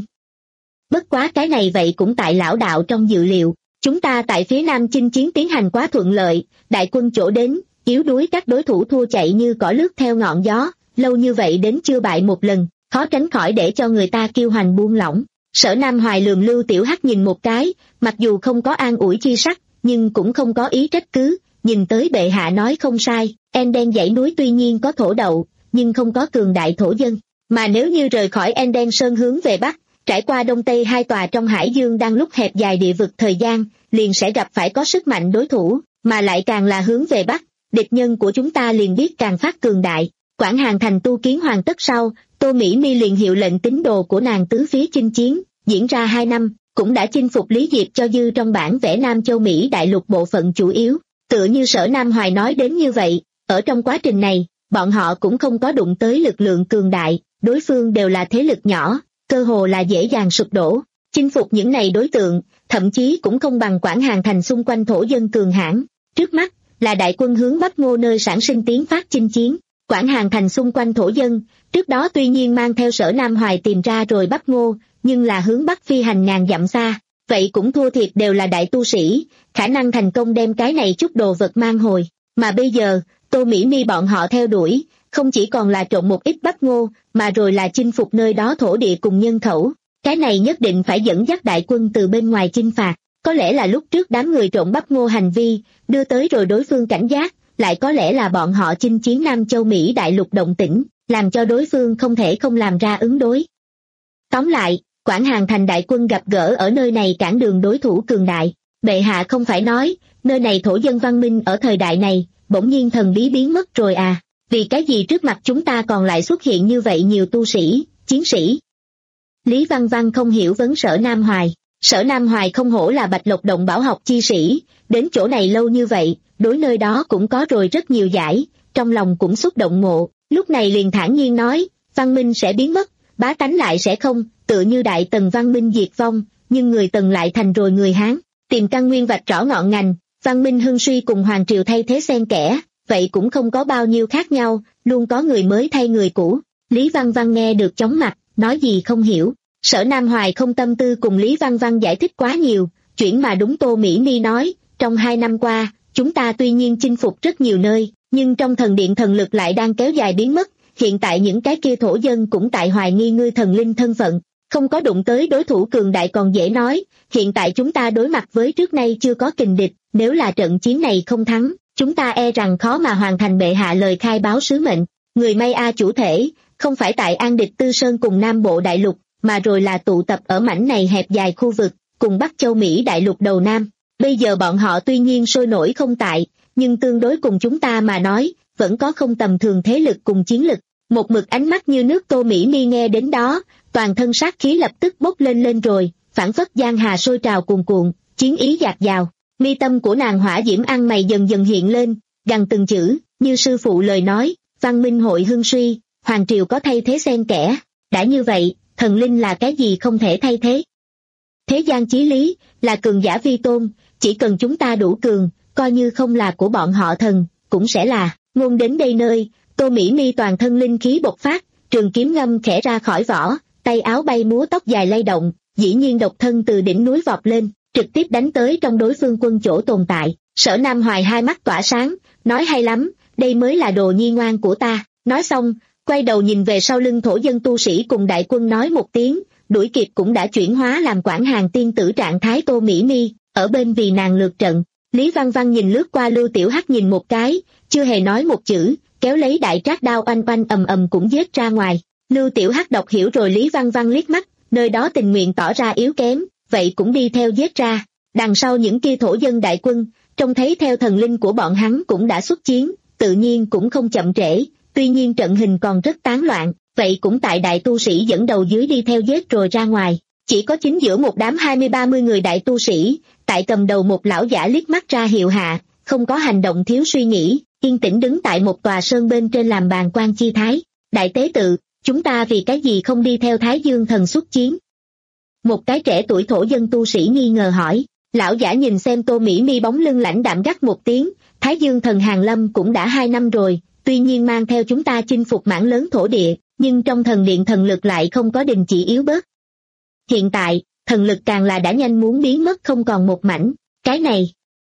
[SPEAKER 2] Bất quá cái này vậy cũng tại lão đạo trong dự liệu, chúng ta tại phía nam chinh chiến tiến hành quá thuận lợi, đại quân chỗ đến, yếu đuối các đối thủ thua chạy như cỏ lướt theo ngọn gió, lâu như vậy đến chưa bại một lần, khó tránh khỏi để cho người ta kiêu hành buông lỏng. Sở Nam Hoài lườm Lưu Tiểu Hắc nhìn một cái, mặc dù không có an ủi chi sắc, nhưng cũng không có ý trách cứ, nhìn tới bệ hạ nói không sai, Enden dãy núi tuy nhiên có thổ đậu, nhưng không có cường đại thổ dân, mà nếu như rời khỏi Enden Sơn hướng về Bắc, trải qua Đông Tây hai tòa trong hải dương đang lúc hẹp dài địa vực thời gian, liền sẽ gặp phải có sức mạnh đối thủ, mà lại càng là hướng về Bắc, địch nhân của chúng ta liền biết càng phát cường đại. Quảng Hàn thành tu kiến hoàn tất sau, Tô Mỹ Mi liền hiệu lệnh tín đồ của nàng tứ phía chinh chiến, diễn ra hai năm, cũng đã chinh phục Lý Diệp cho dư trong bản vẽ Nam Châu Mỹ đại lục bộ phận chủ yếu. Tựa như Sở Nam Hoài nói đến như vậy, ở trong quá trình này, bọn họ cũng không có đụng tới lực lượng cường đại, đối phương đều là thế lực nhỏ, cơ hồ là dễ dàng sụp đổ. Chinh phục những này đối tượng, thậm chí cũng không bằng Quảng Hàn thành xung quanh thổ dân cường hãn. Trước mắt, là đại quân hướng Bắc Ngô nơi sản sinh tiến phát chinh chiến. Quảng Hàn thành xung quanh thổ dân, trước đó tuy nhiên mang theo Sở Nam Hoài tìm ra rồi Bắc Ngô, nhưng là hướng Bắc phi hành ngàn dặm xa, vậy cũng thua thiệt đều là đại tu sĩ, khả năng thành công đem cái này chút đồ vật mang hồi. Mà bây giờ, Tô Mỹ Mi bọn họ theo đuổi, không chỉ còn là trộn một ít Bắc Ngô, mà rồi là chinh phục nơi đó thổ địa cùng nhân khẩu. Cái này nhất định phải dẫn dắt đại quân từ bên ngoài chinh phạt, có lẽ là lúc trước đám người trộn Bắc Ngô hành vi, đưa tới rồi đối phương cảnh giác, lại có lẽ là bọn họ chinh chiến Nam Châu Mỹ đại lục động tĩnh, làm cho đối phương không thể không làm ra ứng đối. Tóm lại, Quảng Hàn thành đại quân gặp gỡ ở nơi này cản đường đối thủ cường đại. Bệ hạ không phải nói, nơi này thổ dân văn minh ở thời đại này, bỗng nhiên thần bí biến mất rồi à, vì cái gì trước mặt chúng ta còn lại xuất hiện như vậy nhiều tu sĩ, chiến sĩ? Lý Văn Văn không hiểu vấn Sở Nam Hoài. Sở Nam Hoài không hổ là Bạch Lộc Động bảo học chi sĩ, đến chỗ này lâu như vậy, đối nơi đó cũng có rồi rất nhiều giải, trong lòng cũng xúc động ngộ, lúc này liền thản nhiên nói, văn minh sẽ biến mất, bá tánh lại sẽ không, tựa như Đại Tần văn minh diệt vong, nhưng người Tần lại thành rồi người Hán, tìm căn nguyên vạch rõ ngọn ngành, văn minh hưng suy cùng hoàng triều thay thế xen kẽ, vậy cũng không có bao nhiêu khác nhau, luôn có người mới thay người cũ. Lý Văn Văn nghe được chóng mặt, nói gì không hiểu. Sở Nam Hoài không tâm tư cùng Lý Văn Văn giải thích quá nhiều, chuyển mà đúng Tô Mỹ Mi nói, trong hai năm qua, chúng ta tuy nhiên chinh phục rất nhiều nơi, nhưng trong thần điện thần lực lại đang kéo dài biến mất, hiện tại những cái kia thổ dân cũng tại hoài nghi ngươi thần linh thân phận, không có đụng tới đối thủ cường đại còn dễ nói, hiện tại chúng ta đối mặt với trước nay chưa có kình địch, nếu là trận chiến này không thắng, chúng ta e rằng khó mà hoàn thành bệ hạ lời khai báo sứ mệnh. Người May A chủ thể, không phải tại An Địch Tư Sơn cùng Nam Bộ Đại Lục, mà rồi là tụ tập ở mảnh này hẹp dài khu vực, cùng Bắc Châu Mỹ Đại Lục đầu Nam. Bây giờ bọn họ tuy nhiên sôi nổi không tại, nhưng tương đối cùng chúng ta mà nói, vẫn có không tầm thường thế lực cùng chiến lực. Một mực ánh mắt như nước Tô Mỹ Mi nghe đến đó, toàn thân sát khí lập tức bốc lên lên rồi, phảng phất giang hà sôi trào cuồn cuộn, chiến ý dạt dào. Mi tâm của nàng hỏa diễm ăn mày dần dần hiện lên, gằn từng chữ, như sư phụ lời nói, văn minh hội hưng suy, hoàng triều có thay thế xen kẽ, đã như vậy, thần linh là cái gì không thể thay thế. Thế gian chí lý, là cường giả vi tôn, chỉ cần chúng ta đủ cường, coi như không là của bọn họ thần, cũng sẽ là. Ngôn đến đây nơi, Tô Mỹ Mi toàn thân linh khí bộc phát, trường kiếm ngâm khẽ ra khỏi vỏ, tay áo bay múa tóc dài lay động, dĩ nhiên độc thân từ đỉnh núi vọt lên, trực tiếp đánh tới trong đối phương quân chỗ tồn tại. Sở Nam Hoài hai mắt tỏa sáng, nói hay lắm, đây mới là đồ nhi ngoan của ta. Nói xong, quay đầu nhìn về sau lưng thổ dân tu sĩ cùng đại quân nói một tiếng, đuổi kịp cũng đã chuyển hóa làm quản hàng tiên tử trạng thái Tô Mỹ Mi, ở bên vì nàng lượt trận. Lý Văn Văn nhìn lướt qua Lưu Tiểu Hắc nhìn một cái, chưa hề nói một chữ, kéo lấy đại trác đao oanh oanh ầm ầm cũng giết ra ngoài. Lưu Tiểu Hắc đọc hiểu rồi Lý Văn Văn liếc mắt, nơi đó tình nguyện tỏ ra yếu kém, vậy cũng đi theo giết ra. Đằng sau những kia thổ dân đại quân, trông thấy theo thần linh của bọn hắn cũng đã xuất chiến, tự nhiên cũng không chậm trễ, tuy nhiên trận hình còn rất tán loạn, vậy cũng tại đại tu sĩ dẫn đầu dưới đi theo giết rồi ra ngoài. Chỉ có chính giữa một đám hai mươi ba mươi người đại tu sĩ, tại cầm đầu một lão giả liếc mắt ra hiệu hạ, không có hành động thiếu suy nghĩ, yên tĩnh đứng tại một tòa sơn bên trên làm bàn quan chi thái. Đại tế tự, chúng ta vì cái gì không đi theo Thái Dương thần xuất chiến? Một cái trẻ tuổi thổ dân tu sĩ nghi ngờ hỏi. Lão giả nhìn xem Tô Mỹ Mi bóng lưng lãnh đạm gắt một tiếng, Thái Dương thần hàng lâm cũng đã hai năm rồi, tuy nhiên mang theo chúng ta chinh phục mảng lớn thổ địa, nhưng trong thần điện thần lực lại không có đình chỉ yếu bớt. Hiện tại, thần lực càng là đã nhanh muốn biến mất không còn một mảnh, cái này.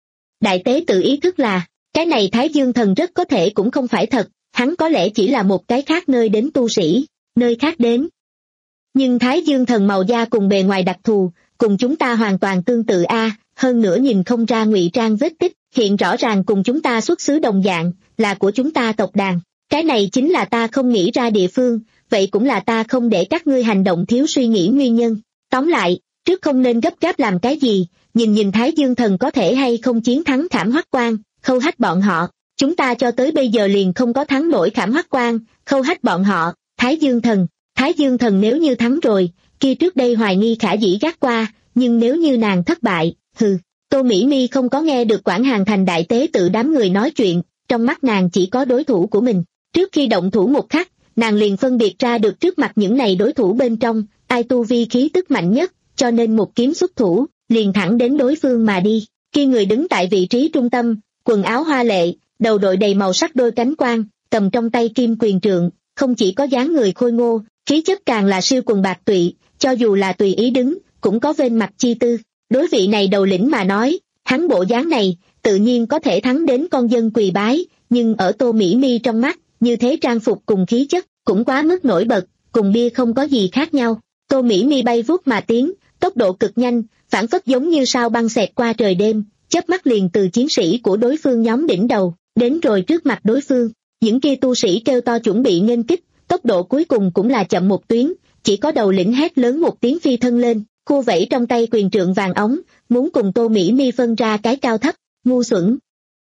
[SPEAKER 2] Đại tế tự ý thức là, cái này Thái Dương thần rất có thể cũng không phải thật, hắn có lẽ chỉ là một cái khác nơi đến tu sĩ, nơi khác đến. Nhưng Thái Dương thần màu da cùng bề ngoài đặc thù, cùng chúng ta hoàn toàn tương tự a, hơn nữa nhìn không ra ngụy trang vết tích, hiện rõ ràng cùng chúng ta xuất xứ đồng dạng, là của chúng ta tộc đàn. Cái này chính là ta không nghĩ ra địa phương, vậy cũng là ta không để các ngươi hành động thiếu suy nghĩ nguyên nhân. Tóm lại, trước không nên gấp gáp làm cái gì, nhìn nhìn Thái Dương thần có thể hay không chiến thắng Khảm Hoắc Quan, Khâu Hách bọn họ. Chúng ta cho tới bây giờ liền không có thắng nổi Khảm Hoắc Quan, Khâu Hách bọn họ. Thái Dương thần, Thái Dương thần nếu như thắng rồi, kia trước đây hoài nghi khả dĩ gác qua, nhưng nếu như nàng thất bại, hừ. Tô Mỹ Mi không có nghe được Quản Hàng Thành đại tế tự đám người nói chuyện, trong mắt nàng chỉ có đối thủ của mình. Trước khi động thủ một khắc, nàng liền phân biệt ra được trước mặt những này đối thủ bên trong, ai tu vi khí tức mạnh nhất, cho nên một kiếm xuất thủ, liền thẳng đến đối phương mà đi. Khi người đứng tại vị trí trung tâm, quần áo hoa lệ, đầu đội đầy màu sắc đôi cánh quang, cầm trong tay kim quyền trượng, không chỉ có dáng người khôi ngô, khí chất càng là siêu quần bạc tụy, cho dù là tùy ý đứng, cũng có vênh mặt chi tư. Đối vị này đầu lĩnh mà nói, hắn bộ dáng này, tự nhiên có thể thắng đến con dân quỳ bái, nhưng ở Tô Mỹ Mi trong mắt, như thế trang phục cùng khí chất, cũng quá mức nổi bật, cùng bia không có gì khác nhau. Tô Mỹ Mi bay vút mà tiến, tốc độ cực nhanh, phản phất giống như sao băng xẹt qua trời đêm, chớp mắt liền từ chiến sĩ của đối phương nhóm đỉnh đầu, đến rồi trước mặt đối phương. Những kia tu sĩ kêu to chuẩn bị nghênh kích, tốc độ cuối cùng cũng là chậm một tuyến, chỉ có đầu lĩnh hét lớn một tiếng phi thân lên, khu vẫy trong tay quyền trượng vàng ống, muốn cùng Tô Mỹ Mi phân ra cái cao thấp, ngu xuẩn.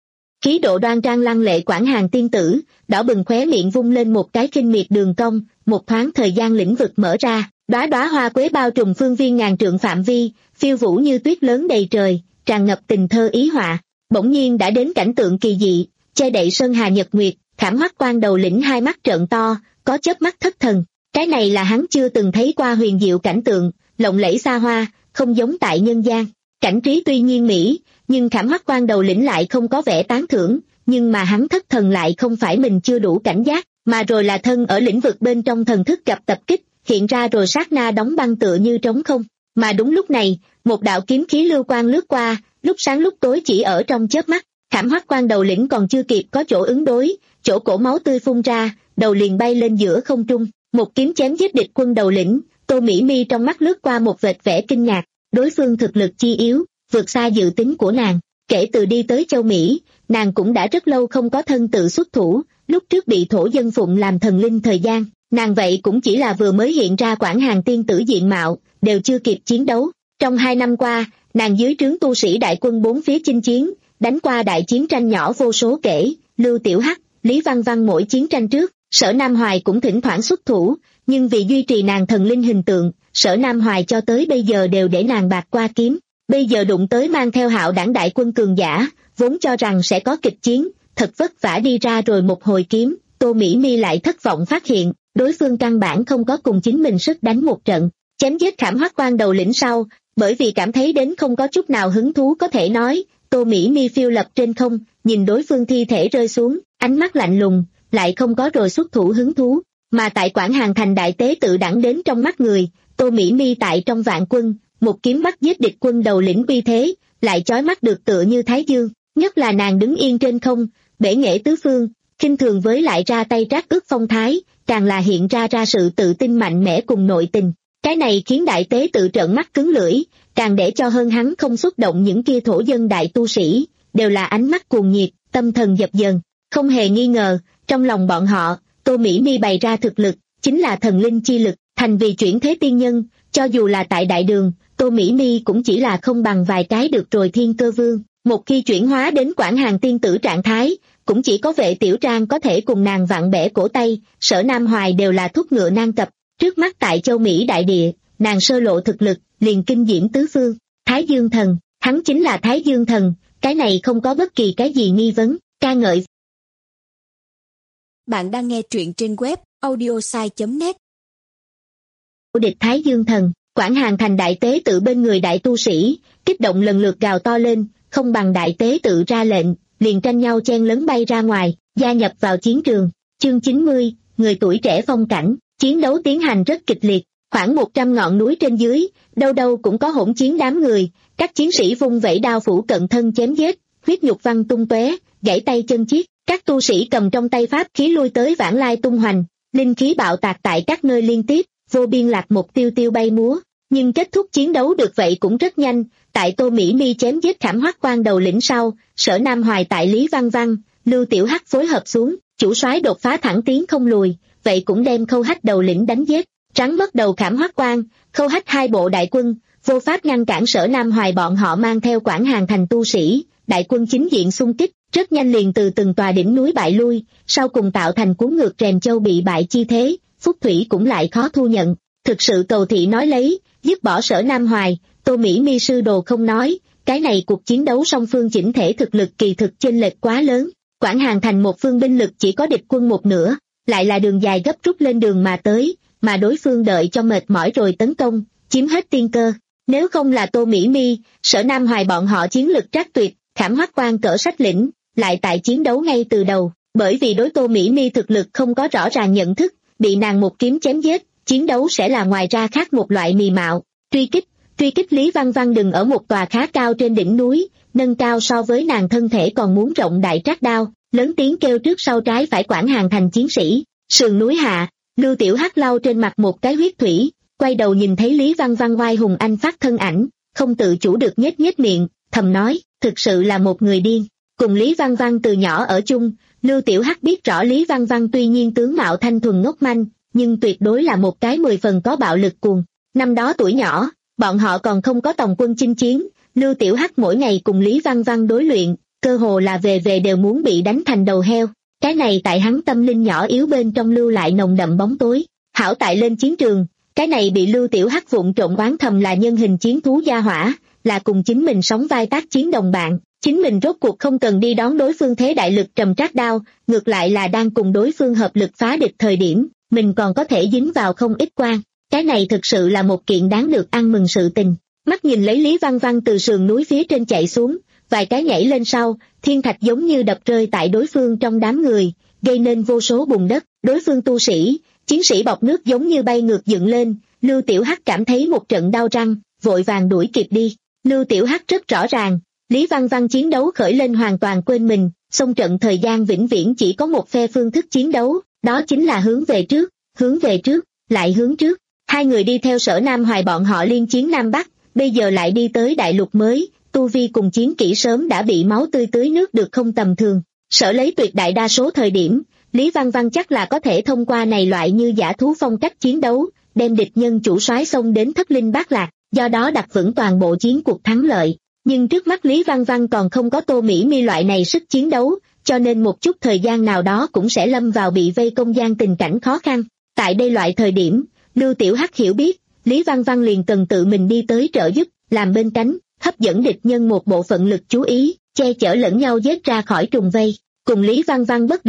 [SPEAKER 2] Khí độ đoan trang lăng lệ Quản Hàng tiên tử, đỏ bừng khóe miệng vung lên một cái khinh miệt đường cong, một thoáng thời gian lĩnh vực mở ra, đóa đóa hoa quế bao trùm phương viên ngàn trượng phạm vi, phiêu vũ như tuyết lớn đầy trời, tràn ngập tình thơ ý họa. Bỗng nhiên đã đến cảnh tượng kỳ dị, che đậy sơn hà nhật nguyệt, Khảm Hoắc Quan đầu lĩnh hai mắt trợn to, có chớp mắt thất thần. Cái này là hắn chưa từng thấy qua huyền diệu cảnh tượng, lộng lẫy xa hoa, không giống tại nhân gian. Cảnh trí tuy nhiên mỹ, nhưng Khảm Hoắc Quan đầu lĩnh lại không có vẻ tán thưởng, nhưng mà hắn thất thần lại không phải mình chưa đủ cảnh giác, mà rồi là thân ở lĩnh vực bên trong thần thức gặp tập kích, hiện ra rồi sát na đóng băng tựa như trống không. Mà đúng lúc này, một đạo kiếm khí lưu quang lướt qua, lúc sáng lúc tối chỉ ở trong chớp mắt. Khảm Hoắc Quan đầu lĩnh còn chưa kịp có chỗ ứng đối, chỗ cổ máu tươi phun ra, đầu liền bay lên giữa không trung, một kiếm chém giết địch quân đầu lĩnh. Tô Mỹ Mi trong mắt lướt qua một vệt vẻ kinh ngạc, đối phương thực lực chi yếu, vượt xa dự tính của nàng. Kể từ đi tới châu Mỹ, nàng cũng đã rất lâu không có thân tự xuất thủ, lúc trước bị thổ dân phụng làm thần linh thời gian, nàng vậy cũng chỉ là vừa mới hiện ra Quản Hàng tiên tử diện mạo, đều chưa kịp chiến đấu. Trong hai năm qua, nàng dưới trướng tu sĩ đại quân bốn phía chinh chiến, đánh qua đại chiến tranh nhỏ vô số kể, Lưu Tiểu Hắc, Lý Văn Văn mỗi chiến tranh trước, Sở Nam Hoài cũng thỉnh thoảng xuất thủ, nhưng vì duy trì nàng thần linh hình tượng, Sở Nam Hoài cho tới bây giờ đều để nàng bạc qua kiếm. Bây giờ đụng tới mang theo hạo đảng đại quân cường giả, vốn cho rằng sẽ có kịch chiến, thật vất vả đi ra rồi một hồi kiếm, Tô Mỹ Mi lại thất vọng phát hiện, đối phương căn bản không có cùng chính mình sức đánh một trận, chém giết Khảm Hoắc Quan đầu lĩnh sau, bởi vì cảm thấy đến không có chút nào hứng thú có thể nói, Tô Mỹ Mi phiêu lập trên không, nhìn đối phương thi thể rơi xuống, ánh mắt lạnh lùng, lại không có rồi xuất thủ hứng thú, mà tại Quảng Hàn Thành đại tế tự đẳng đến trong mắt người, Tô Mỹ Mi tại trong vạn quân, một kiếm bắt giết địch quân đầu lĩnh uy thế, lại chói mắt được tựa như Thái Dương, nhất là nàng đứng yên trên không, bể nghệ tứ phương, khinh thường với lại ra tay trát ức phong thái, càng là hiện ra ra sự tự tin mạnh mẽ cùng nội tình. Cái này khiến đại tế tự trợn mắt cứng lưỡi, càng để cho hơn hắn không xúc động những kia thổ dân đại tu sĩ, đều là ánh mắt cuồng nhiệt, tâm thần dập dờn. Không hề nghi ngờ, trong lòng bọn họ, Tô Mỹ Mi bày ra thực lực, chính là thần linh chi lực, thành vì chuyển thế tiên nhân, cho dù là tại đại đường, Tô Mỹ Mi cũng chỉ là không bằng vài cái được rồi thiên cơ vương. Một khi chuyển hóa đến Quảng Hàn tiên tử trạng thái, cũng chỉ có Vệ Tiểu Trang có thể cùng nàng vặn bẻ cổ tay, Sở Nam Hoài đều là thúc ngựa nan cập. Trước mắt tại châu Mỹ đại địa, nàng sơ lộ thực lực, liền kinh diễm tứ phương. Thái Dương Thần, hắn chính là Thái Dương Thần, cái này không có bất kỳ cái gì nghi vấn, ca ngợi.
[SPEAKER 3] Bạn đang nghe truyện trên web audiosai chấm net.
[SPEAKER 2] Địch Thái Dương Thần, Quảng Hàn Thành đại tế tự bên người đại tu sĩ, kích động lần lượt gào to lên, không bằng đại tế tự ra lệnh, liền tranh nhau chen lấn bay ra ngoài, gia nhập vào chiến trường. Chương chín mươi, người tuổi trẻ phong cảnh, chiến đấu tiến hành rất kịch liệt, khoảng một trăm ngọn núi trên dưới, đâu đâu cũng có hỗn chiến đám người, các chiến sĩ vung vẩy đao phủ cận thân chém giết, huyết nhục văng tung tóe, gãy tay chân chiết, các tu sĩ cầm trong tay pháp khí lui tới vãng lai tung hoành, linh khí bạo tạc tại các nơi liên tiếp, vô biên lạc một tiêu tiêu bay múa. Nhưng kết thúc chiến đấu được vậy cũng rất nhanh, tại Tô Mỹ Mi chém giết Khảm Hoắc Quan đầu lĩnh sau, Sở Nam Hoài tại Lý Văn Văn, Lưu Tiểu Hắc phối hợp xuống, chủ soái đột phá thẳng tiến không lùi, vậy cũng đem Khâu Hách đầu lĩnh đánh giết, trắng mất đầu Khảm Hoắc Quan, Khâu Hách hai bộ đại quân, vô pháp ngăn cản Sở Nam Hoài bọn họ mang theo Quảng Hàn Thành tu sĩ, đại quân chính diện xung kích, rất nhanh liền từ từng tòa đỉnh núi bại lui, sau cùng tạo thành cuốn ngược Rèm Châu bị bại chi thế, Phúc Thủy cũng lại khó thu nhận. Thực sự cầu thị nói lấy, dứt bỏ Sở Nam Hoài, Tô Mỹ Mi sư đồ không nói, cái này cuộc chiến đấu song phương chỉnh thể thực lực kỳ thực chênh lệch quá lớn. Quảng Hàn Thành một phương binh lực chỉ có địch quân một nửa, lại là đường dài gấp rút lên đường mà tới, mà đối phương đợi cho mệt mỏi rồi tấn công, chiếm hết tiên cơ. Nếu không là Tô Mỹ Mi, Sở Nam Hoài bọn họ chiến lực trác tuyệt, Khảm Hoắc Quan cỡ sách lĩnh, lại tại chiến đấu ngay từ đầu, bởi vì đối Tô Mỹ Mi thực lực không có rõ ràng nhận thức, bị nàng một kiếm chém giết, chiến đấu sẽ là ngoài ra khác một loại mì mạo. Truy kích, truy kích Lý Văn Văn đừng ở một tòa khá cao trên đỉnh núi, nâng cao so với nàng thân thể còn muốn rộng đại trác đao, lớn tiếng kêu trước sau trái phải Quảng Hàn Thành chiến sĩ. Sườn núi hạ, Lưu Tiểu Hắc lau trên mặt một cái huyết thủy, quay đầu nhìn thấy Lý Văn Văn oai hùng anh phát thân ảnh, không tự chủ được nhếch nhếch miệng, thầm nói, thực sự là một người điên. Cùng Lý Văn Văn từ nhỏ ở chung, Lưu Tiểu Hắc biết rõ Lý Văn Văn tuy nhiên tướng mạo thanh thuần ngốc manh, nhưng tuyệt đối là một cái mười phần có bạo lực cuồng. Năm đó tuổi nhỏ, bọn họ còn không có tòng quân chinh chiến, Lưu Tiểu Hắc mỗi ngày cùng Lý Văn Văn đối luyện, cơ hồ là về về đều muốn bị đánh thành đầu heo. Cái này tại hắn tâm linh nhỏ yếu bên trong lưu lại nồng đậm bóng tối. Hảo tại lên chiến trường, cái này bị Lưu Tiểu Hắc vụng trộn oán thầm là nhân hình chiến thú gia hỏa, là cùng chính mình sóng vai tác chiến đồng bạn. Chính mình rốt cuộc không cần đi đón đối phương thế đại lực trầm trác đao, ngược lại là đang cùng đối phương hợp lực phá địch thời điểm, mình còn có thể dính vào không ít quan. Cái này thực sự là một kiện đáng được ăn mừng sự tình. Mắt nhìn lấy Lý Văn Văn từ sườn núi phía trên chạy xuống, vài cái nhảy lên sau, thiên thạch giống như đập rơi tại đối phương trong đám người, gây nên vô số bùn đất. Đối phương tu sĩ, chiến sĩ bọc nước giống như bay ngược dựng lên, Lưu Tiểu Hắc cảm thấy một trận đau răng, vội vàng đuổi kịp đi. Lưu Tiểu Hắc rất rõ ràng, Lý Văn Văn chiến đấu khởi lên hoàn toàn quên mình, xông trận thời gian vĩnh viễn chỉ có một phe phương thức chiến đấu, đó chính là hướng về trước, hướng về trước, lại hướng trước. Hai người đi theo Sở Nam Hoài bọn họ liên chiến Nam Bắc, bây giờ lại đi tới đại lục mới, tu vi cùng chiến kỹ sớm đã bị máu tươi tưới nước được không tầm thường. Sở lấy tuyệt đại đa số thời điểm, Lý Văn Văn chắc là có thể thông qua này loại như giả thú phong cách chiến đấu, đem địch nhân chủ soái xông đến thất linh bát lạc, do đó đặt vững toàn bộ chiến cuộc thắng lợi. Nhưng trước mắt Lý Văn Văn còn không có Tô Mỹ Mi loại này sức chiến đấu, cho nên một chút thời gian nào đó cũng sẽ lâm vào bị vây công gian tình cảnh khó khăn. Tại đây loại thời điểm, Lưu Tiểu Hắc hiểu biết, Lý Văn Văn liền cần tự mình đi tới trợ giúp, làm bên cánh, hấp dẫn địch nhân một bộ phận lực chú ý, che chở lẫn nhau giết ra khỏi trùng vây. Cùng Lý Văn Văn bất đồng,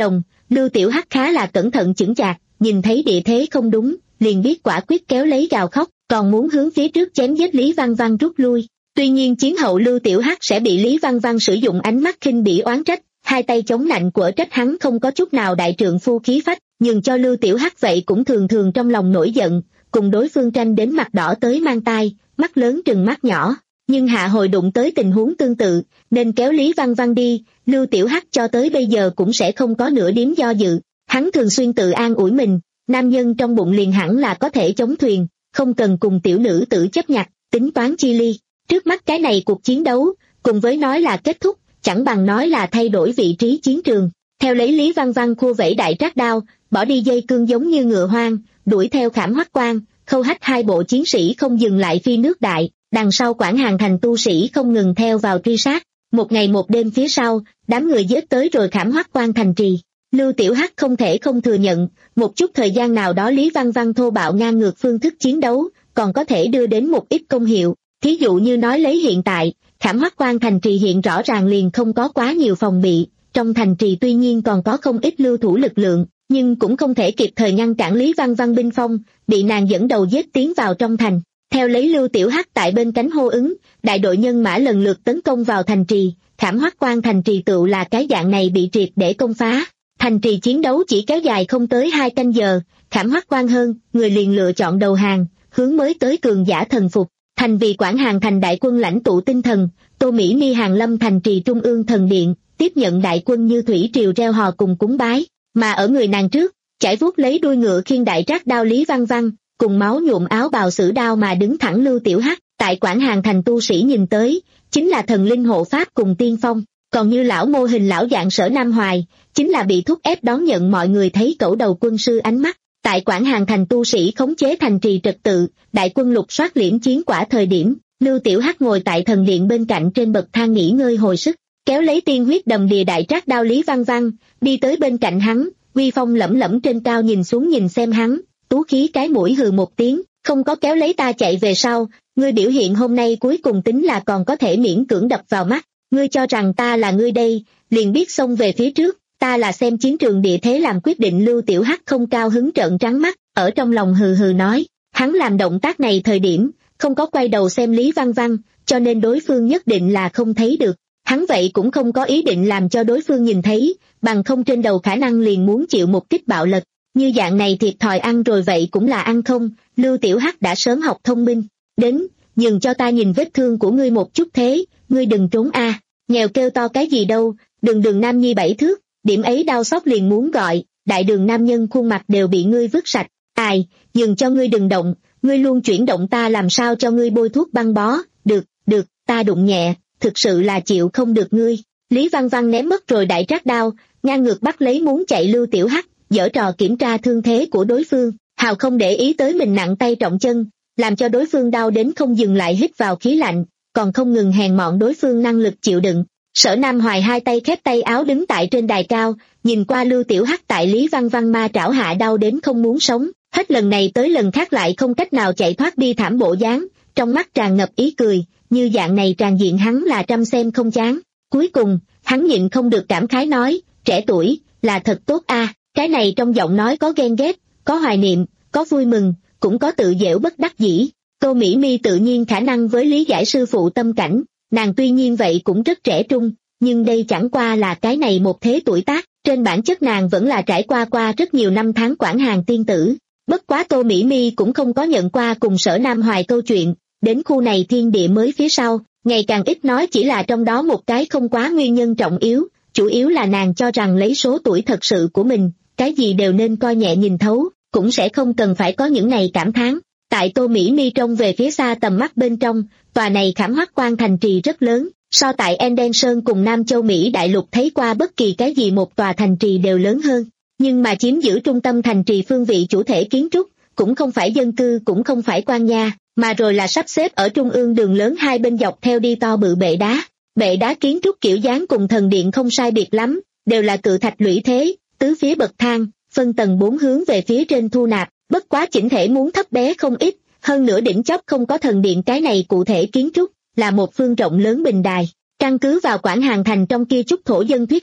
[SPEAKER 2] Lưu Tiểu Hắc khá là cẩn thận chững chạc, nhìn thấy địa thế không đúng, liền biết quả quyết kéo lấy gào khóc, còn muốn hướng phía trước chém giết Lý Văn Văn rút lui. Tuy nhiên chiến hậu Lưu Tiểu Hắc sẽ bị Lý Văn Văn sử dụng ánh mắt khinh bỉ oán trách, hai tay chống nạnh của trách hắn không có chút nào đại trượng phu khí phách, nhưng cho Lưu Tiểu Hắc vậy cũng thường thường trong lòng nổi giận, cùng đối phương tranh đến mặt đỏ tới mang tai, mắt lớn trừng mắt nhỏ. Nhưng hạ hồi đụng tới tình huống tương tự, nên kéo Lý Văn Văn đi, Lưu Tiểu Hắc cho tới bây giờ cũng sẽ không có nửa điểm do dự. Hắn thường xuyên tự an ủi mình, nam nhân trong bụng liền hẳn là có thể chống thuyền, không cần cùng tiểu nữ tử chấp nhặt, tính toán chi ly. Trước mắt cái này cuộc chiến đấu, cùng với nói là kết thúc, chẳng bằng nói là thay đổi vị trí chiến trường. Theo lấy Lý Văn Văn khua vẫy đại trác đao, bỏ đi dây cương giống như ngựa hoang, đuổi theo Khảm Hoắc Quan, Khâu Hách hai bộ chiến sĩ không dừng lại phi nước đại, đằng sau Quảng Hàng thành tu sĩ không ngừng theo vào truy sát. Một ngày một đêm phía sau, đám người giết tới rồi Khảm Hoắc Quan thành trì. Lưu Tiểu Hắc không thể không thừa nhận, một chút thời gian nào đó Lý Văn Văn thô bạo ngang ngược phương thức chiến đấu, còn có thể đưa đến một ít công hiệu. Thí dụ như nói lấy hiện tại, Khảm Hoắc Quan thành trì hiện rõ ràng liền không có quá nhiều phòng bị, trong thành trì tuy nhiên còn có không ít lưu thủ lực lượng, nhưng cũng không thể kịp thời ngăn cản Lý Văn Văn binh phong, bị nàng dẫn đầu giết tiến vào trong thành. Theo lấy Lưu Tiểu Hắc tại bên cánh hô ứng, đại đội nhân mã lần lượt tấn công vào thành trì, Khảm Hoắc Quan thành trì tựu là cái dạng này bị triệt để công phá. Thành trì chiến đấu chỉ kéo dài không tới hai canh giờ, Khảm Hoắc Quan hơn, người liền lựa chọn đầu hàng, hướng mới tới cường giả thần phục. Thành vì Quảng Hàng thành đại quân lãnh tụ tinh thần, Tô Mỹ Mi hàng lâm thành trì trung ương thần điện, tiếp nhận đại quân như thủy triều reo hò cùng cúng bái, mà ở người nàng trước, chải vuốt lấy đuôi ngựa khiêng đại trác đao Lý Văn Văn, cùng máu nhuộm áo bào sử đao mà đứng thẳng Lưu Tiểu Hắc. Tại Quảng Hàng thành tu sĩ nhìn tới, chính là thần linh hộ pháp cùng tiên phong, còn như lão mô hình lão dạng Sở Nam Hoài, chính là bị thúc ép đón nhận mọi người thấy cẩu đầu quân sư ánh mắt. Tại Quảng Hàng thành tu sĩ khống chế thành trì trật tự, đại quân lục soát liễm chiến quả thời điểm, Lưu Tiểu Hắc ngồi tại thần điện bên cạnh trên bậc thang nghỉ ngơi hồi sức, kéo lấy tiên huyết đầm đìa đại trác đao Lý Văn Văn, đi tới bên cạnh hắn, uy phong lẫm lẫm trên cao nhìn xuống nhìn xem hắn, tú khí cái mũi hừ một tiếng, không có kéo lấy ta chạy về sau, ngươi biểu hiện hôm nay cuối cùng tính là còn có thể miễn cưỡng đập vào mắt, ngươi cho rằng ta là ngươi đây, liền biết xông về phía trước. Ta là xem chiến trường địa thế làm quyết định. Lưu Tiểu Hắc không cao hứng trợn trắng mắt, ở trong lòng hừ hừ nói, hắn làm động tác này thời điểm, không có quay đầu xem Lý Văn Văn, cho nên đối phương nhất định là không thấy được. Hắn vậy cũng không có ý định làm cho đối phương nhìn thấy, bằng không trên đầu khả năng liền muốn chịu một kích bạo lật. Như dạng này thiệt thòi ăn rồi vậy cũng là ăn không, Lưu Tiểu Hắc đã sớm học thông minh. Đến, dừng cho ta nhìn vết thương của ngươi một chút thế, ngươi đừng trốn a. À. Nghèo kêu to cái gì đâu, đường đường nam nhi bảy thước. Điểm ấy đau xót liền muốn gọi, đại đường nam nhân khuôn mặt đều bị ngươi vứt sạch, ai, dừng cho ngươi đừng động, ngươi luôn chuyển động ta làm sao cho ngươi bôi thuốc băng bó, được, được, ta đụng nhẹ, thực sự là chịu không được ngươi. Lý Văn Văn ném mất rồi đại trác đao, ngang ngược bắt lấy muốn chạy Lưu Tiểu Hắc, giở trò kiểm tra thương thế của đối phương, hào không để ý tới mình nặng tay trọng chân, làm cho đối phương đau đến không dừng lại hít vào khí lạnh, còn không ngừng hèn mọn đối phương năng lực chịu đựng. Sở Nam Hoài hai tay khép tay áo đứng tại trên đài cao, nhìn qua Lưu Tiểu Hắc tại Lý Văn Văn ma trảo hạ đau đến không muốn sống, hết lần này tới lần khác lại không cách nào chạy thoát đi thảm bộ dáng, trong mắt tràn ngập ý cười, như dạng này tràn diện hắn là trăm xem không chán. Cuối cùng, hắn nhịn không được cảm khái nói, trẻ tuổi, là thật tốt a. À. Cái này trong giọng nói có ghen ghét, có hoài niệm, có vui mừng, cũng có tự dễu bất đắc dĩ. Tô Mỹ Mi tự nhiên khả năng với lý giải sư phụ tâm cảnh. Nàng tuy nhiên vậy cũng rất trẻ trung, nhưng đây chẳng qua là cái này một thế tuổi tác, trên bản chất nàng vẫn là trải qua qua rất nhiều năm tháng Quảng Hàng tiên tử. Bất quá Tô Mỹ Mi cũng không có nhận qua cùng Sở Nam Hoài câu chuyện, đến khu này thiên địa mới phía sau, ngày càng ít nói chỉ là trong đó một cái không quá nguyên nhân trọng yếu, chủ yếu là nàng cho rằng lấy số tuổi thật sự của mình, cái gì đều nên coi nhẹ nhìn thấu, cũng sẽ không cần phải có những này cảm thán. Tại Tô Mỹ Mi trông về phía xa tầm mắt bên trong, tòa này Khảm Hoắc Quan thành trì rất lớn, so tại Enden Sơn cùng Nam Châu Mỹ đại lục thấy qua bất kỳ cái gì một tòa thành trì đều lớn hơn, nhưng mà chiếm giữ trung tâm thành trì phương vị chủ thể kiến trúc, cũng không phải dân cư cũng không phải quan nha, mà rồi là sắp xếp ở trung ương đường lớn hai bên dọc theo đi to bự bệ đá. Bệ đá kiến trúc kiểu dáng cùng thần điện không sai biệt lắm, đều là cự thạch lũy thế, tứ phía bậc thang, phân tầng bốn hướng về phía trên thu nạp, bất quá chỉnh thể muốn thấp bé không ít, hơn nữa đỉnh chóp không có thần điện cái này cụ thể kiến trúc, là một phương rộng lớn bình đài. Căn cứ vào Quảng Hàng thành trong kia chút thổ dân thuyết pháp,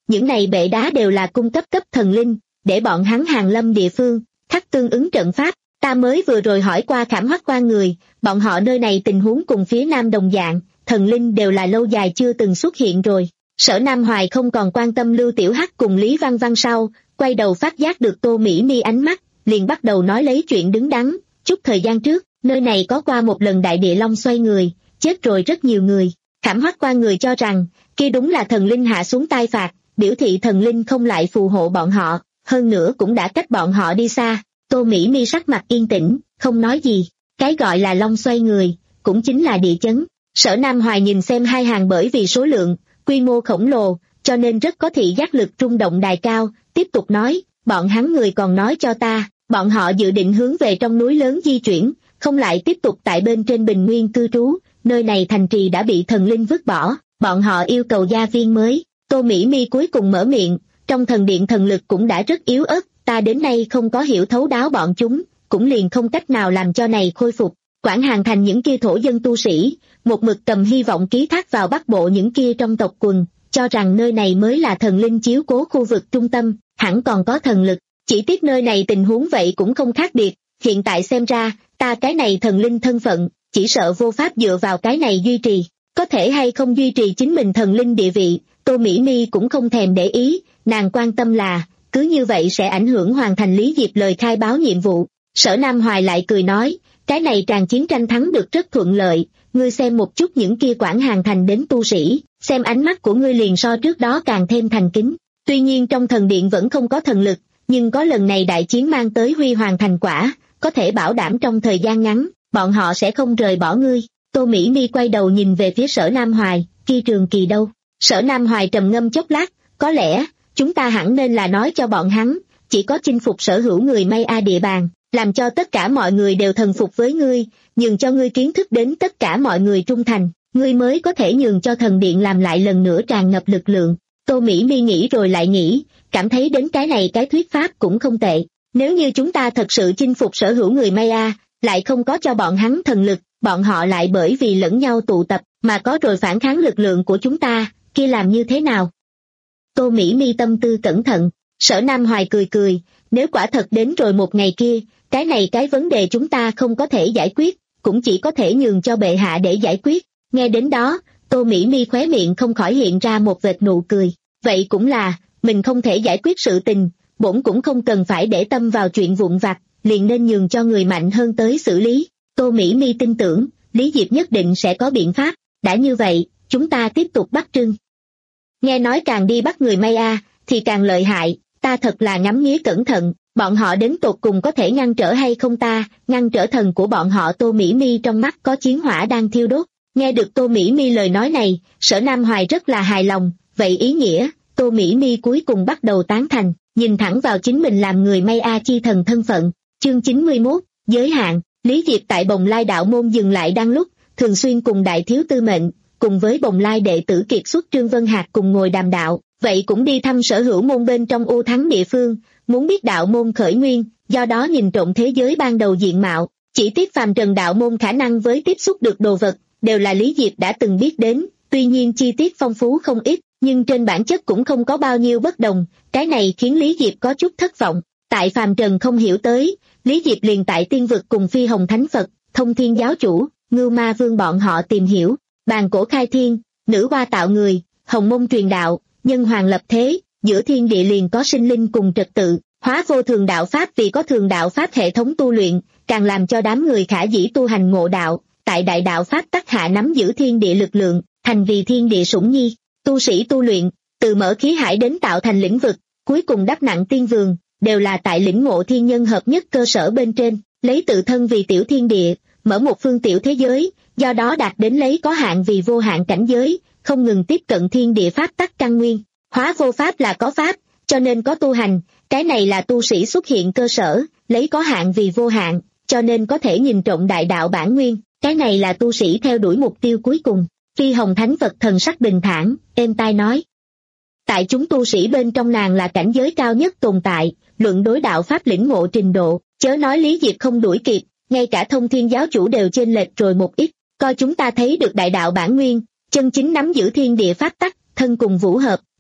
[SPEAKER 2] những này bệ đá đều là cung cấp cấp thần linh, để bọn hắn hàng lâm địa phương, khắc tương ứng trận pháp. Ta mới vừa rồi hỏi qua Khảm Hoắc Quan người, bọn họ nơi này tình huống cùng phía nam đồng dạng, thần linh đều là lâu dài chưa từng xuất hiện rồi. Sở Nam Hoài không còn quan tâm Lưu Tiểu Hắc cùng Lý Văn Văn sau, quay đầu phát giác được Tô Mỹ Mi ánh mắt, liền bắt đầu nói lấy chuyện đứng đắn. Chút thời gian trước, nơi này có qua một lần đại địa long xoay người, chết rồi rất nhiều người. Khảm Hoắc Quan người cho rằng, kia đúng là thần linh hạ xuống tai phạt, biểu thị thần linh không lại phù hộ bọn họ, hơn nữa cũng đã cách bọn họ đi xa. Tô Mỹ Mi sắc mặt yên tĩnh, không nói gì. Cái gọi là long xoay người, cũng chính là địa chấn. Sở Nam Hoài nhìn xem hai hàng bởi vì số lượng, quy mô khổng lồ, cho nên rất có thị giác lực rung động đài cao, tiếp tục nói, bọn hắn người còn nói cho ta, bọn họ dự định hướng về trong núi lớn di chuyển, không lại tiếp tục tại bên trên bình nguyên cư trú, nơi này thành trì đã bị thần linh vứt bỏ, bọn họ yêu cầu gia viên mới. Tô Mỹ Mi cuối cùng mở miệng, trong thần điện thần lực cũng đã rất yếu ớt, ta đến nay không có hiểu thấu đáo bọn chúng, cũng liền không cách nào làm cho này khôi phục. Quảng Hàn Thành những kia thổ dân tu sĩ, một mực cầm hy vọng ký thác vào Bắc Bộ những kia trong tộc quần, cho rằng nơi này mới là thần linh chiếu cố khu vực trung tâm, hẳn còn có thần lực. Chỉ tiếc nơi này tình huống vậy cũng không khác biệt, hiện tại xem ra, ta cái này thần linh thân phận, chỉ sợ vô pháp dựa vào cái này duy trì, có thể hay không duy trì chính mình thần linh địa vị, Tô Mỹ Mi cũng không thèm để ý, nàng quan tâm là, cứ như vậy sẽ ảnh hưởng hoàn thành Lý Diệp lời khai báo nhiệm vụ. Sở Nam Hoài lại cười nói, cái này tràn chiến tranh thắng được rất thuận lợi, ngươi xem một chút những kia Quảng Hàn Thành đến tu sĩ, xem ánh mắt của ngươi liền so trước đó càng thêm thành kính. Tuy nhiên trong thần điện vẫn không có thần lực, nhưng có lần này đại chiến mang tới huy hoàng thành quả, có thể bảo đảm trong thời gian ngắn, bọn họ sẽ không rời bỏ ngươi. Tô Mỹ Mi quay đầu nhìn về phía Sở Nam Hoài, kia Trường Kỳ đâu? Sở Nam Hoài trầm ngâm chốc lát, có lẽ, chúng ta hẳn nên là nói cho bọn hắn, chỉ có chinh phục sở hữu người Mây A địa bàn, làm cho tất cả mọi người đều thần phục với ngươi, nhường cho ngươi kiến thức đến tất cả mọi người trung thành, ngươi mới có thể nhường cho thần điện làm lại lần nữa tràn ngập lực lượng. Tô Mỹ Mi nghĩ rồi lại nghĩ, cảm thấy đến cái này cái thuyết pháp cũng không tệ. Nếu như chúng ta thật sự chinh phục sở hữu người Maya, lại không có cho bọn hắn thần lực, bọn họ lại bởi vì lẫn nhau tụ tập, mà có rồi phản kháng lực lượng của chúng ta, kia làm như thế nào? Tô Mỹ Mi tâm tư cẩn thận, Sở Nam Hoài cười cười, nếu quả thật đến rồi một ngày kia, cái này cái vấn đề chúng ta không có thể giải quyết, cũng chỉ có thể nhường cho bệ hạ để giải quyết. Nghe đến đó, Tô Mỹ Mi khóe miệng không khỏi hiện ra một vệt nụ cười, vậy cũng là, mình không thể giải quyết sự tình, bổn cũng không cần phải để tâm vào chuyện vụn vặt, liền nên nhường cho người mạnh hơn tới xử lý. Tô Mỹ Mi tin tưởng, Lý Diệp nhất định sẽ có biện pháp, đã như vậy, chúng ta tiếp tục bắt Trưng. Nghe nói càng đi bắt người Maya, thì càng lợi hại, ta thật là ngắm nghía cẩn thận, bọn họ đến tột cùng có thể ngăn trở hay không ta, ngăn trở thần của bọn họ. Tô Mỹ Mi trong mắt có chiến hỏa đang thiêu đốt. Nghe được Tô Mỹ Mi lời nói này, Sở Nam Hoài rất là hài lòng, vậy ý nghĩa, Tô Mỹ Mi cuối cùng bắt đầu tán thành, nhìn thẳng vào chính mình làm người Maya chi thần thân phận. Chương chín mươi mốt, giới hạn. Lý Diệp tại Bồng Lai đạo môn dừng lại đang lúc, thường xuyên cùng đại thiếu tư mệnh, cùng với Bồng Lai đệ tử kiệt xuất Trương Vân Hạc cùng ngồi đàm đạo, vậy cũng đi thăm sở hữu môn bên trong U Thắng địa phương, muốn biết đạo môn khởi nguyên, do đó nhìn trộm thế giới ban đầu diện mạo. Chỉ tiếc phàm trần đạo môn khả năng với tiếp xúc được đồ vật, đều là Lý Diệp đã từng biết đến, tuy nhiên chi tiết phong phú không ít, nhưng trên bản chất cũng không có bao nhiêu bất đồng, cái này khiến Lý Diệp có chút thất vọng. Tại phàm trần không hiểu tới, Lý Diệp liền tại tiên vực cùng Phi Hồng Thánh Phật, Thông Thiên giáo chủ, Ngưu Ma Vương bọn họ tìm hiểu, bàn cổ khai thiên, nữ hoa tạo người, hồng môn truyền đạo, nhân hoàng lập thế, giữa thiên địa liền có sinh linh cùng trật tự, hóa vô thường đạo pháp vì có thường đạo pháp hệ thống tu luyện, càng làm cho đám người khả dĩ tu hành ngộ đạo, tại đại đạo pháp tắc hạ nắm giữ thiên địa lực lượng, thành vì thiên địa sủng nhi. Tu sĩ tu luyện, từ mở khí hải đến tạo thành lĩnh vực, cuối cùng đắp nặng tiên vườn, đều là tại lĩnh ngộ thiên nhân hợp nhất cơ sở bên trên, lấy tự thân vì tiểu thiên địa, mở một phương tiểu thế giới, do đó đạt đến lấy có hạn vì vô hạn cảnh giới, không ngừng tiếp cận thiên địa pháp tắc căn nguyên. Hóa vô pháp là có pháp, cho nên có tu hành, cái này là tu sĩ xuất hiện cơ sở, lấy có hạn vì vô hạn, cho nên có thể nhìn trộm đại đạo bản nguyên, cái này là tu sĩ theo đuổi mục tiêu cuối cùng. Phi Hồng Thánh Phật thần sắc bình thản, êm tai nói. Tại chúng tu sĩ bên trong nàng là cảnh giới cao nhất tồn tại, luận đối đạo pháp lĩnh ngộ trình độ, chớ nói Lý Diệp không đuổi kịp, ngay cả Thông Thiên giáo chủ đều chênh lệch rồi một ít, coi chúng ta thấy được đại đạo bản nguyên, chân chính nắm giữ thiên địa pháp tắc, thân cùng vũ hợp,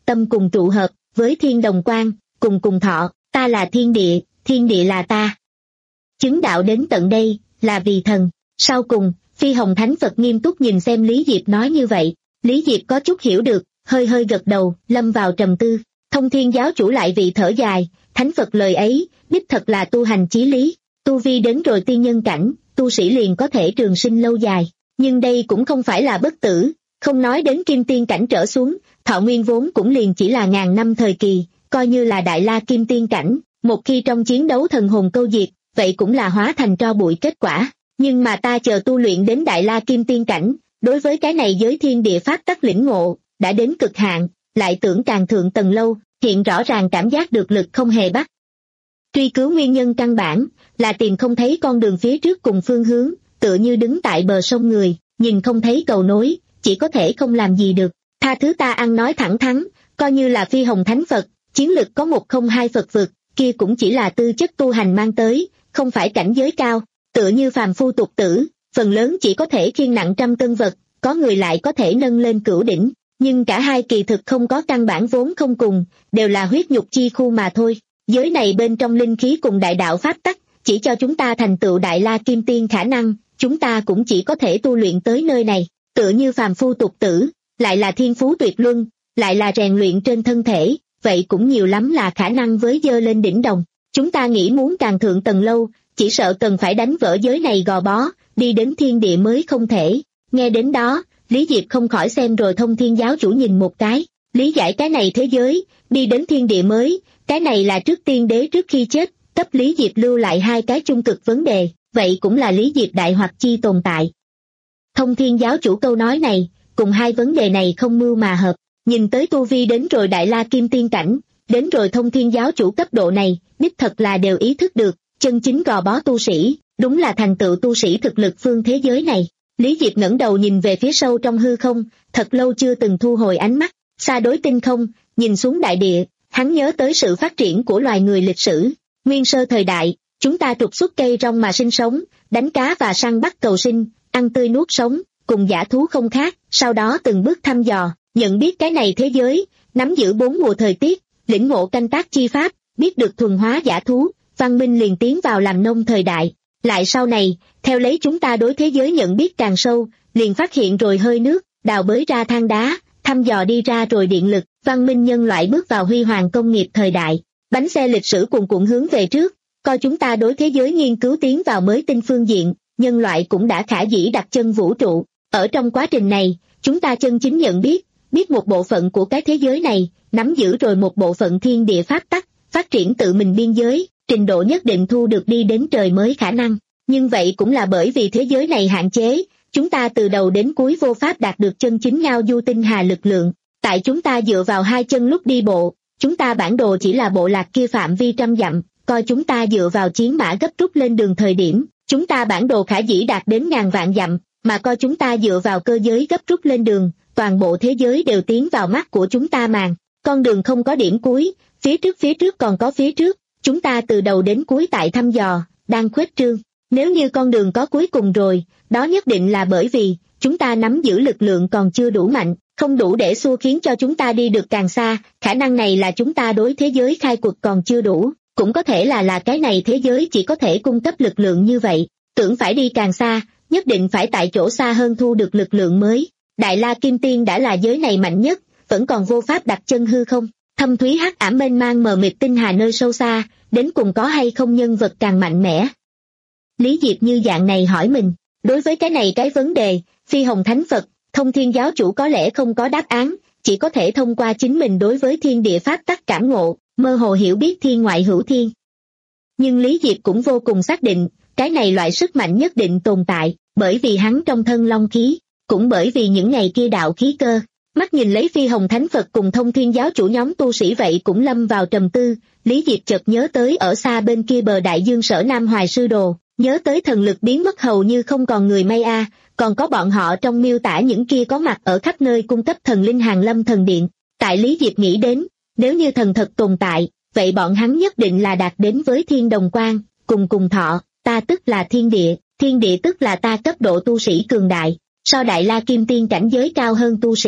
[SPEAKER 2] tâm cùng trụ hợp, với thiên đồng quang, cùng cùng thọ, ta là thiên địa, thiên địa là ta. Chứng đạo đến tận đây, là vì thần. Sau cùng, Phi Hồng Thánh Phật nghiêm túc nhìn xem Lý Diệp nói như vậy. Lý Diệp có chút hiểu được, hơi hơi gật đầu, lâm vào trầm tư. Thông Thiên giáo chủ lại vị thở dài, Thánh Phật lời ấy, đích thật là tu hành chí lý. Tu vi đến rồi tiên nhân cảnh, tu sĩ liền có thể trường sinh lâu dài. Nhưng đây cũng không phải là bất tử, không nói đến kim tiên cảnh trở xuống, thọ nguyên vốn cũng liền chỉ là ngàn năm thời kỳ, coi như là đại la kim tiên cảnh, một khi trong chiến đấu thần hồn câu diệt, vậy cũng là hóa thành tro bụi kết quả. Nhưng mà ta chờ tu luyện đến đại la kim tiên cảnh, đối với cái này giới thiên địa pháp tắc lĩnh ngộ, đã đến cực hạn, lại tưởng càng thượng tầng lâu, hiện rõ ràng cảm giác được lực không hề bắt. Truy cứu nguyên nhân căn bản, là tìm không thấy con đường phía trước cùng phương hướng, tựa như đứng tại bờ sông người, nhìn không thấy cầu nối, chỉ có thể không làm gì được. Tha thứ ta ăn nói thẳng thắn, coi như là Phi Hồng Thánh Phật, chiến lực có một không hai Phật vực, kia cũng chỉ là tư chất tu hành mang tới, không phải cảnh giới cao, tựa như phàm phu tục tử, phần lớn chỉ có thể khiêng nặng trăm cân vật, có người lại có thể nâng lên cửu đỉnh, nhưng cả hai kỳ thực không có căn bản vốn không cùng, đều là huyết nhục chi khu mà thôi. Giới này bên trong linh khí cùng đại đạo pháp tắc, chỉ cho chúng ta thành tựu đại la kim tiên khả năng, chúng ta cũng chỉ có thể tu luyện tới nơi này, tựa như phàm phu tục tử, lại là thiên phú tuyệt luân, lại là rèn luyện trên thân thể, vậy cũng nhiều lắm là khả năng với dơ lên đỉnh đồng. Chúng ta nghĩ muốn càng thượng tầng lâu, chỉ sợ cần phải đánh vỡ giới này gò bó, đi đến thiên địa mới không thể. Nghe đến đó, Lý Diệp không khỏi xem rồi Thông Thiên giáo chủ nhìn một cái, lý giải cái này thế giới, đi đến thiên địa mới, cái này là trước tiên đế trước khi chết, cấp Lý Diệp lưu lại hai cái trung cực vấn đề, vậy cũng là Lý Diệp đại hoặc chi tồn tại. Thông Thiên giáo chủ câu nói này, cùng hai vấn đề này không mưu mà hợp, nhìn tới tu vi đến rồi đại la kim tiên cảnh, đến rồi Thông Thiên giáo chủ cấp độ này, đích thật là đều ý thức được, chân chính gò bó tu sĩ, đúng là thành tựu tu sĩ thực lực phương thế giới này. Lý Diệp ngẩng đầu nhìn về phía sâu trong hư không, thật lâu chưa từng thu hồi ánh mắt, xa đối tinh không, nhìn xuống đại địa, hắn nhớ tới sự phát triển của loài người lịch sử. Nguyên sơ thời đại, chúng ta trục xuất cây rong mà sinh sống, đánh cá và săn bắt cầu sinh, ăn tươi nuốt sống, cùng dã thú không khác, sau đó từng bước thăm dò, nhận biết cái này thế giới, nắm giữ bốn mùa thời tiết, lĩnh ngộ canh tác chi pháp, biết được thuần hóa dã thú, văn minh liền tiến vào làm nông thời đại. Lại sau này, theo lấy chúng ta đối thế giới nhận biết càng sâu, liền phát hiện rồi hơi nước, đào bới ra than đá, thăm dò đi ra rồi điện lực, văn minh nhân loại bước vào huy hoàng công nghiệp thời đại. Bánh xe lịch sử cuồn cuộn hướng về trước, coi chúng ta đối thế giới nghiên cứu tiến vào mới tinh phương diện, nhân loại cũng đã khả dĩ đặt chân vũ trụ. Ở trong quá trình này, chúng ta chân chính nhận biết, biết một bộ phận của cái thế giới này, nắm giữ rồi một bộ phận thiên địa pháp tắc, phát triển tự mình biên giới, trình độ nhất định thu được đi đến trời mới khả năng. Nhưng vậy cũng là bởi vì thế giới này hạn chế, chúng ta từ đầu đến cuối vô pháp đạt được chân chính ngao du tinh hà lực lượng. Tại chúng ta dựa vào hai chân lúc đi bộ, chúng ta bản đồ chỉ là bộ lạc kia phạm vi trăm dặm, coi chúng ta dựa vào chiến mã gấp rút lên đường thời điểm, chúng ta bản đồ khả dĩ đạt đến ngàn vạn dặm, mà coi chúng ta dựa vào cơ giới gấp rút lên đường, toàn bộ thế giới đều tiến vào mắt của chúng ta màng. Con đường không có điểm cuối, phía trước phía trước còn có phía trước, chúng ta từ đầu đến cuối tại thăm dò, đang khuếch trương. Nếu như con đường có cuối cùng rồi, đó nhất định là bởi vì chúng ta nắm giữ lực lượng còn chưa đủ mạnh, không đủ để xua khiến cho chúng ta đi được càng xa. Khả năng này là chúng ta đối thế giới khai quật còn chưa đủ, cũng có thể là là cái này thế giới chỉ có thể cung cấp lực lượng như vậy. Tưởng phải đi càng xa, nhất định phải tại chỗ xa hơn thu được lực lượng mới. Đại La Kim Tiên đã là giới này mạnh nhất, vẫn còn vô pháp đặt chân hư không. Thâm thúy hắc ảm mênh mang mờ mịt tinh hà nơi sâu xa, đến cùng có hay không nhân vật càng mạnh mẽ. Lý Diệp như dạng này hỏi mình, đối với cái này cái vấn đề, Phi Hồng Thánh Phật, Thông Thiên giáo chủ có lẽ không có đáp án, chỉ có thể thông qua chính mình đối với thiên địa pháp tắc cảm ngộ, mơ hồ hiểu biết thiên ngoại hữu thiên. Nhưng Lý Diệp cũng vô cùng xác định, cái này loại sức mạnh nhất định tồn tại, bởi vì hắn trong thân long khí, cũng bởi vì những ngày kia đạo khí cơ. Mắt nhìn lấy Phi Hồng Thánh Phật cùng Thông Thiên giáo chủ nhóm tu sĩ vậy cũng lâm vào trầm tư, Lý Diệp chợt nhớ tới ở xa bên kia bờ đại dương Sở Nam Hoài Sư Đồ, nhớ tới thần lực biến mất hầu như không còn người may a, còn có bọn họ trong miêu tả những kia có mặt ở khắp nơi cung cấp thần linh hàng lâm thần điện. Tại Lý Diệp nghĩ đến, nếu như thần thật tồn tại, vậy bọn hắn nhất định là đạt đến với thiên đồng quang, cùng cùng thọ, ta tức là thiên địa, thiên địa tức là ta cấp độ tu sĩ cường đại, so đại la kim tiên cảnh giới cao hơn tu sĩ.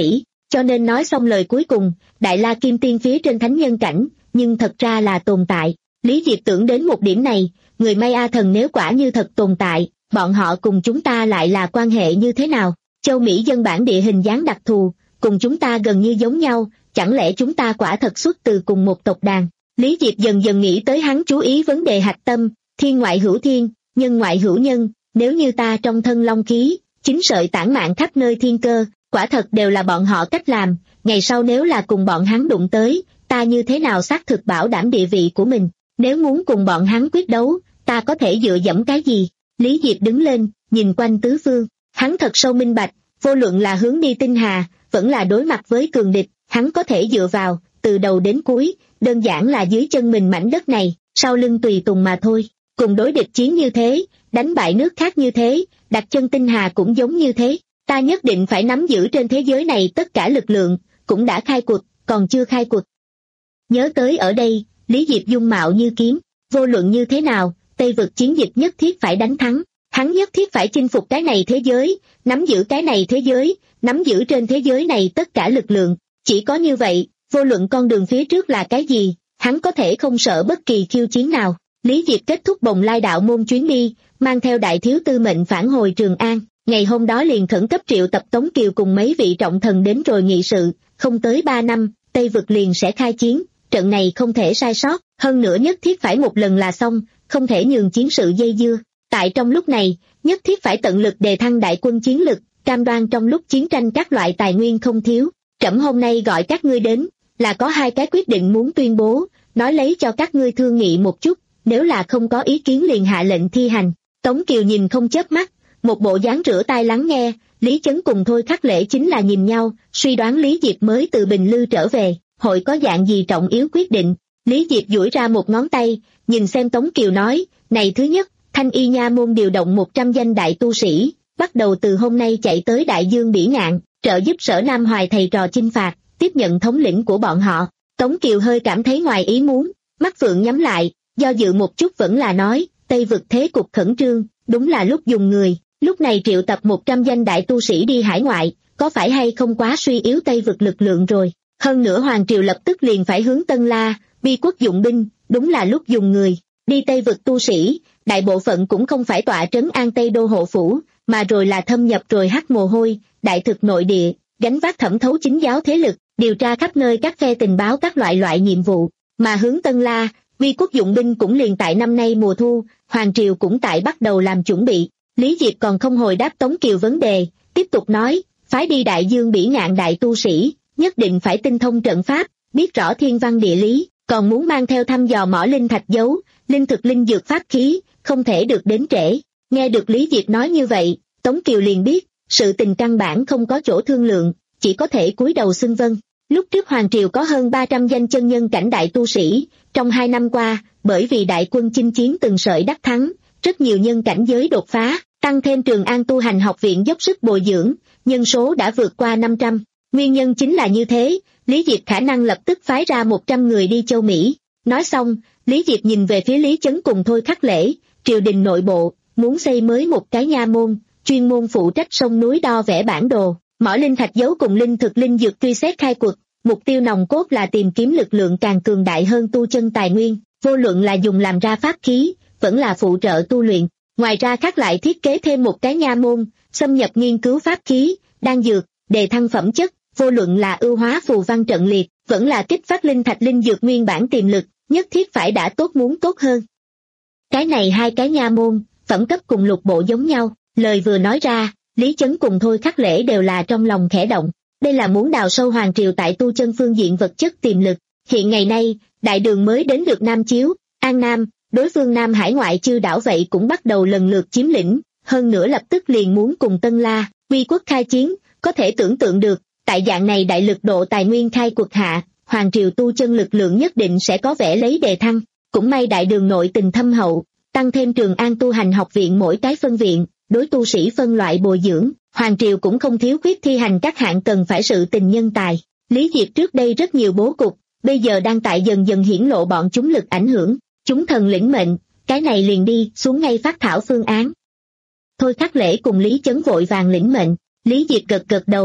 [SPEAKER 2] Cho nên nói xong lời cuối cùng, Đại La Kim Tiên phía trên thánh nhân cảnh, nhưng thật ra là tồn tại. Lý Diệp tưởng đến một điểm này, người Maya thần nếu quả như thật tồn tại, bọn họ cùng chúng ta lại là quan hệ như thế nào? Châu Mỹ dân bản địa hình dáng đặc thù, cùng chúng ta gần như giống nhau, chẳng lẽ chúng ta quả thật xuất từ cùng một tộc đàn? Lý Diệp dần dần nghĩ tới hắn chú ý vấn đề hạch tâm, thiên ngoại hữu thiên, nhân ngoại hữu nhân, nếu như ta trong thân long khí, chính sợi tản mạn khắp nơi thiên cơ, quả thật đều là bọn họ cách làm, ngày sau nếu là cùng bọn hắn đụng tới, ta như thế nào xác thực bảo đảm địa vị của mình, nếu muốn cùng bọn hắn quyết đấu, ta có thể dựa dẫm cái gì? Lý Diệp đứng lên, nhìn quanh tứ phương, hắn thật sâu minh bạch, vô luận là hướng đi tinh hà, vẫn là đối mặt với cường địch, hắn có thể dựa vào, từ đầu đến cuối, đơn giản là dưới chân mình mảnh đất này, sau lưng tùy tùng mà thôi. Cùng đối địch chiến như thế, đánh bại nước khác như thế, đặt chân tinh hà cũng giống như thế, ta nhất định phải nắm giữ trên thế giới này tất cả lực lượng, cũng đã khai cuộc, còn chưa khai cuộc. Nhớ tới ở đây, Lý Diệp dung mạo như kiếm, vô luận như thế nào, Tây vực chiến dịch nhất thiết phải đánh thắng, hắn nhất thiết phải chinh phục cái này thế giới, nắm giữ cái này thế giới, nắm giữ trên thế giới này tất cả lực lượng, chỉ có như vậy, vô luận con đường phía trước là cái gì, hắn có thể không sợ bất kỳ khiêu chiến nào. Lý Diệp kết thúc Bồng Lai đạo môn chuyến đi, mang theo đại thiếu tư mệnh phản hồi Trường An, ngày hôm đó liền khẩn cấp triệu tập Tống Kiều cùng mấy vị trọng thần đến rồi nghị sự, không tới ba năm, Tây vực liền sẽ khai chiến, trận này không thể sai sót, hơn nữa nhất thiết phải một lần là xong, không thể nhường chiến sự dây dưa. Tại trong lúc này, nhất thiết phải tận lực đề thăng đại quân chiến lực, cam đoan trong lúc chiến tranh các loại tài nguyên không thiếu. Trẫm hôm nay gọi các ngươi đến, là có hai cái quyết định muốn tuyên bố, nói lấy cho các ngươi thương nghị một chút, nếu là không có ý kiến liền hạ lệnh thi hành. Tống Kiều nhìn không chớp mắt, một bộ dáng rửa tai lắng nghe, Lý Chấn cùng Thôi Khắc Lễ chính là nhìn nhau, suy đoán Lý Diệp mới từ Bình Lư trở về, hội có dạng gì trọng yếu quyết định. Lý Diệp duỗi ra một ngón tay, nhìn xem Tống Kiều nói, này thứ nhất, Thanh Y Nha môn điều động một trăm danh đại tu sĩ, bắt đầu từ hôm nay chạy tới Đại Dương Bỉ Ngạn, trợ giúp Sở Nam Hoài thầy trò chinh phạt, tiếp nhận thống lĩnh của bọn họ. Tống Kiều hơi cảm thấy ngoài ý muốn, mắt phượng nhắm lại, do dự một chút vẫn là nói, Tây vực thế cục khẩn trương, đúng là lúc dùng người, lúc này triệu tập một trăm danh đại tu sĩ đi hải ngoại, có phải hay không quá suy yếu Tây vực lực lượng rồi. Hơn nữa Hoàng Triều lập tức liền phải hướng Tân La, Bi quốc dụng binh, đúng là lúc dùng người. Đi Tây vực tu sĩ, đại bộ phận cũng không phải tọa trấn An Tây Đô hộ phủ, mà rồi là thâm nhập rồi hắc mồ hôi, đại thực nội địa, gánh vác thẩm thấu chính giáo thế lực, điều tra khắp nơi các phe tình báo các loại loại nhiệm vụ, mà hướng Tân La, Bi quốc dụng binh cũng liền tại năm nay mùa thu, Hoàng Triều cũng tại bắt đầu làm chuẩn bị. Lý Diệp còn không hồi đáp Tống Kiều vấn đề, tiếp tục nói, phái đi Đại Dương Bỉ Ngạn đại tu sĩ, nhất định phải tinh thông trận pháp, biết rõ thiên văn địa lý, còn muốn mang theo thăm dò mỏ linh thạch dấu, linh thực linh dược pháp khí, không thể được đến trễ. Nghe được Lý Diệp nói như vậy, Tống Kiều liền biết, sự tình căn bản không có chỗ thương lượng, chỉ có thể cúi đầu xưng vâng. Lúc trước Hoàng Triều có hơn ba trăm danh chân nhân cảnh đại tu sĩ, trong hai năm qua, bởi vì đại quân chinh chiến từng sợi đắc thắng, rất nhiều nhân cảnh giới đột phá, tăng thêm Trường An tu hành học viện dốc sức bồi dưỡng, nhân số đã vượt qua năm trăm. Nguyên nhân chính là như thế, Lý Diệp khả năng lập tức phái ra một trăm người đi châu Mỹ. Nói xong, Lý Diệp nhìn về phía Lý Chấn cùng Thôi Khắc Lễ, triều đình nội bộ, muốn xây mới một cái nha môn, chuyên môn phụ trách sông núi đo vẽ bản đồ, mỏ linh thạch dấu cùng linh thực linh dược truy xét khai quật, mục tiêu nòng cốt là tìm kiếm lực lượng càng cường đại hơn tu chân tài nguyên, vô luận là dùng làm ra pháp khí, vẫn là phụ trợ tu luyện. Ngoài ra khác lại thiết kế thêm một cái nha môn, xâm nhập nghiên cứu pháp khí, đan dược, đề thăng phẩm chất, vô luận là ưu hóa phù văn trận liệt, vẫn là kích phát linh thạch linh dược nguyên bản tiềm lực, nhất thiết phải đã tốt muốn tốt hơn. Cái này hai cái nha môn, phẩm cấp cùng lục bộ giống nhau, lời vừa nói ra, Lý Chấn cùng Thôi Khắc Lễ đều là trong lòng khẽ động. Đây là muốn đào sâu Hoàng Triều tại tu chân phương diện vật chất tiềm lực. Hiện ngày nay, đại đường mới đến được Nam Chiếu, An Nam, đối phương Nam hải ngoại chư đảo vậy cũng bắt đầu lần lượt chiếm lĩnh, hơn nữa lập tức liền muốn cùng Tân La, Quy quốc khai chiến, có thể tưởng tượng được, tại dạng này đại lực độ tài nguyên khai cuộc hạ, Hoàng Triều tu chân lực lượng nhất định sẽ có vẻ lấy đề thăng. Cũng may đại đường nội tình thâm hậu, tăng thêm Trường An tu hành học viện mỗi cái phân viện, đối tu sĩ phân loại bồi dưỡng, Hoàng Triều cũng không thiếu khuyết thi hành các hạng cần phải sự tình nhân tài. Lý Diệp trước đây rất nhiều bố cục, bây giờ đang tại dần dần hiển lộ bọn chúng lực ảnh hưởng, chúng thần lĩnh mệnh, cái này liền đi xuống ngay phát thảo phương án. Thôi Khắc Lễ cùng Lý Chấn vội vàng lĩnh mệnh, Lý Diệp gật gật đầu,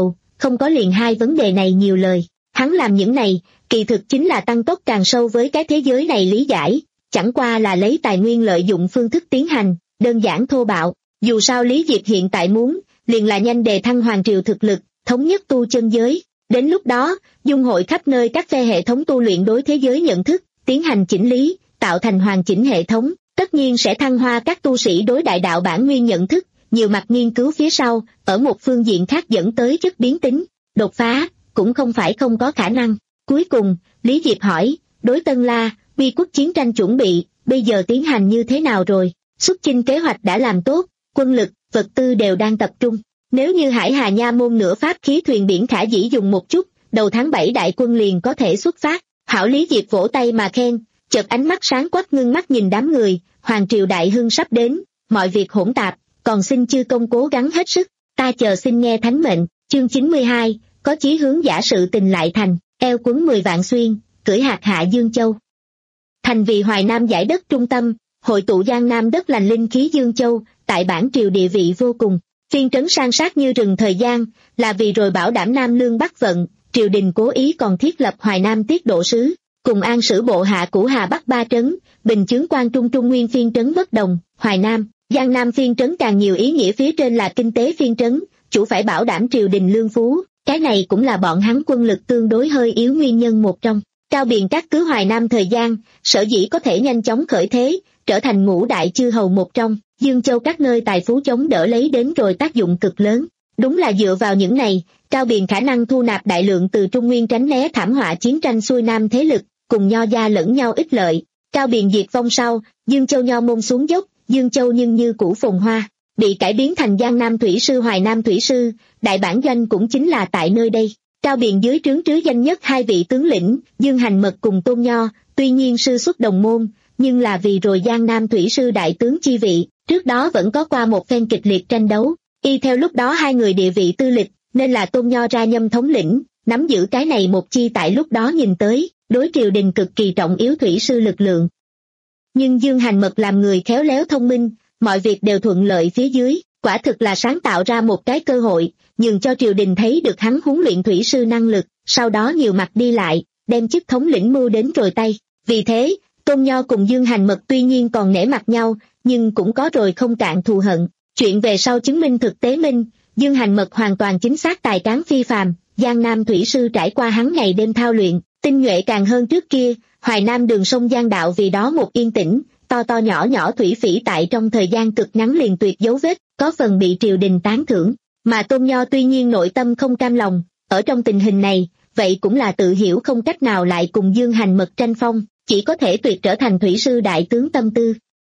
[SPEAKER 2] không có liền hai vấn đề này nhiều lời. Hắn làm những này, kỳ thực chính là tăng tốc càng sâu với cái thế giới này lý giải, chẳng qua là lấy tài nguyên lợi dụng phương thức tiến hành, đơn giản thô bạo. Dù sao Lý Diệp hiện tại muốn, liền là nhanh đề thăng hoàng triều thực lực, thống nhất tu chân giới. Đến lúc đó, dung hội khắp nơi các phe hệ thống tu luyện đối thế giới nhận thức, tiến hành chỉnh lý, tạo thành hoàn chỉnh hệ thống, tất nhiên sẽ thăng hoa các tu sĩ đối đại đạo bản nguyên nhận thức, nhiều mặt nghiên cứu phía sau, ở một phương diện khác dẫn tới chất biến tính, đột phá, cũng không phải không có khả năng. Cuối cùng, Lý Diệp hỏi, đối Tân La, Uy quốc chiến tranh chuẩn bị, bây giờ tiến hành như thế nào rồi? Xuất chinh kế hoạch đã làm tốt, quân lực, vật tư đều đang tập trung. Nếu như Hải Hà Nha môn nửa pháp khí thuyền biển khả dĩ dùng một chút, đầu tháng bảy đại quân liền có thể xuất phát. Hảo Lý Diệp vỗ tay mà khen, chợt ánh mắt sáng quắc ngưng mắt nhìn đám người, hoàng triều đại hưng sắp đến, mọi việc hỗn tạp, còn xin chư công cố gắng hết sức, ta chờ xin nghe thánh mệnh. Chương chín mươi hai, có chí hướng giả sự tình lại thành, eo quấn mười vạn xuyên, cưỡi hạt hạ Dương Châu. Thành vì Hoài Nam giải đất trung tâm, hội tụ Giang Nam đất lành linh khí Dương Châu, tại bản triều địa vị vô cùng. Phiên trấn san sát như rừng thời gian, là vì rồi bảo đảm Nam Lương Bắc vận, triều đình cố ý còn thiết lập Hoài Nam tiết độ sứ, cùng an sử bộ hạ Củ Hà Bắc ba trấn, bình chướng quan trung trung nguyên phiên trấn bất đồng, Hoài Nam, Giang Nam phiên trấn càng nhiều ý nghĩa, phía trên là kinh tế phiên trấn, chủ phải bảo đảm triều đình lương phú, cái này cũng là bọn hắn quân lực tương đối hơi yếu nguyên nhân một trong. Cao Biền các cứ Hoài Nam thời gian, sở dĩ có thể nhanh chóng khởi thế, trở thành ngũ đại chư hầu một trong, Dương Châu các nơi tài phú chống đỡ lấy đến rồi tác dụng cực lớn. Đúng là dựa vào những này, Cao Biền khả năng thu nạp đại lượng từ Trung Nguyên tránh né thảm họa chiến tranh xuôi nam thế lực, cùng nho gia lẫn nhau ích lợi. Cao Biền diệt vong sau, Dương Châu nho môn xuống dốc, Dương Châu nhưng như cũ phồn hoa, bị cải biến thành Giang Nam Thủy Sư Hoài Nam Thủy Sư, đại bản doanh cũng chính là tại nơi đây. Cao Biền dưới trướng trứ danh nhất hai vị tướng lĩnh, Dương Hành Mật cùng Tôn Nho, tuy nhiên sư xuất đồng môn, nhưng là vì rồi Giang Nam Thủy Sư đại tướng chi vị, trước đó vẫn có qua một phen kịch liệt tranh đấu, y theo lúc đó hai người địa vị tư lịch, nên là Tôn Nho ra nhâm thống lĩnh, nắm giữ cái này một chi tại lúc đó nhìn tới, đối triều đình cực kỳ trọng yếu Thủy Sư lực lượng. Nhưng Dương Hành Mật làm người khéo léo thông minh, mọi việc đều thuận lợi phía dưới, quả thực là sáng tạo ra một cái cơ hội, nhường cho triều đình thấy được hắn huấn luyện Thủy Sư năng lực, sau đó nhiều mặt đi lại, đem chức thống lĩnh mưu đến rồi tay. Vì thế, Tôn Nho cùng Dương Hành Mật tuy nhiên còn nể mặt nhau, nhưng cũng có rồi không cạn thù hận. Chuyện về sau chứng minh thực tế minh, Dương Hành Mật hoàn toàn chính xác tài cán phi phàm, Giang Nam Thủy Sư trải qua hắn ngày đêm thao luyện, tinh nhuệ càng hơn trước kia, Hoài Nam đường sông Giang đạo vì đó một yên tĩnh, to to nhỏ nhỏ thủy phỉ tại trong thời gian cực ngắn liền tuyệt dấu vết, có phần bị triều đình tán thưởng. Mà Tôn Nho tuy nhiên nội tâm không cam lòng, ở trong tình hình này, vậy cũng là tự hiểu không cách nào lại cùng Dương Hành Mật tranh phong, chỉ có thể tuyệt trở thành Thủy Sư đại tướng tâm tư.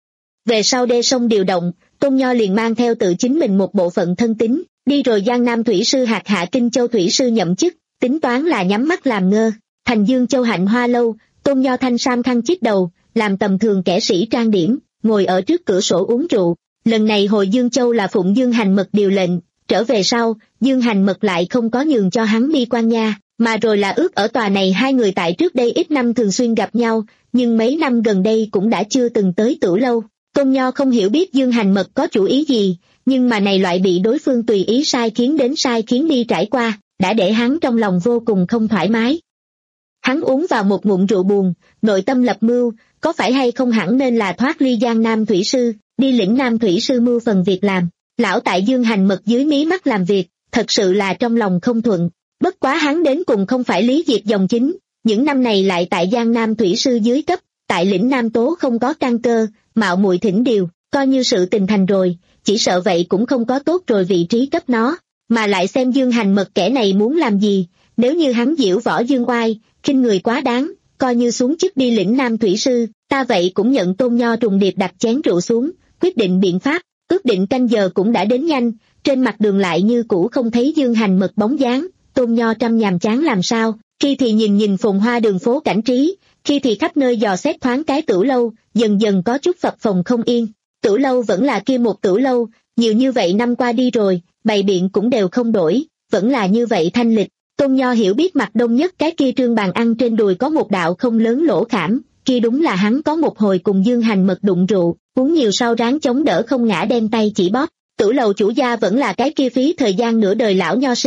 [SPEAKER 2] Về sau đê sông điều động, Tôn Nho liền mang theo tự chính mình một bộ phận thân tín, đi rồi Giang Nam Thủy Sư hạt hạ Kinh Châu Thủy Sư nhậm chức, tính toán là nhắm mắt làm ngơ. Thành Dương Châu Hạnh Hoa Lâu, Tôn Nho thanh sam khăn chít đầu, làm tầm thường kẻ sĩ trang điểm, ngồi ở trước cửa sổ uống rượu. Lần này hồi Dương Châu là phụng Dương Hành Mật điều lệnh, trở về sau, Dương Hành Mật lại không có nhường cho hắn đi quan nha, mà rồi là ước ở tòa này hai người tại trước đây ít năm thường xuyên gặp nhau, nhưng mấy năm gần đây cũng đã chưa từng tới Tửu Lâu. Tôn Nho không hiểu biết Dương Hành Mật có chủ ý gì, nhưng mà này loại bị đối phương tùy ý sai khiến đến sai khiến đi trải qua, đã để hắn trong lòng vô cùng không thoải mái. Hắn uống vào một ngụm rượu buồn, nội tâm lập mưu, có phải hay không hẳn nên là thoát ly Giang Nam Thủy Sư, đi lĩnh Nam Thủy Sư mưu phần việc làm. Lão tại Dương Hành Mật dưới mí mắt làm việc, thật sự là trong lòng không thuận. Bất quá hắn đến cùng không phải Lý Diệp dòng chính, những năm này lại tại Giang Nam Thủy Sư dưới cấp, tại lĩnh Nam Tố không có căn cơ, mạo muội thỉnh điều, coi như sự tình thành rồi, chỉ sợ vậy cũng không có tốt rồi vị trí cấp nó, mà lại xem Dương Hành Mật kẻ này muốn làm gì, nếu như hắn diễu võ dương oai, khinh người quá đáng, coi như xuống chức đi lĩnh Nam Thủy Sư, ta vậy cũng nhận Tôn Nho trùng điệp đặt chén rượu xuống, quyết định biện pháp, ước định canh giờ cũng đã đến nhanh, trên mặt đường lại như cũ không thấy Dương Hành Mật bóng dáng, Tôn Nho trăm nhàm chán làm sao, khi thì nhìn nhìn phồn hoa đường phố cảnh trí, khi thì khắp nơi dò xét thoáng cái Tửu Lâu, dần dần có chút phập phồng không yên. Tửu Lâu vẫn là kia một Tửu Lâu, nhiều như vậy năm qua đi rồi, bày biện cũng đều không đổi, vẫn là như vậy thanh lịch. Tôn Nho hiểu biết mặt đông nhất cái kia trương bàn ăn trên đùi có một đạo không lớn lỗ khảm, kia đúng là hắn có một hồi cùng Dương Hành Mật đụng rượu, uống nhiều sau ráng chống đỡ không ngã đem tay chỉ bóp. Tửu Lầu chủ gia vẫn là cái kia phí thời gian nửa đời lão nho sinh,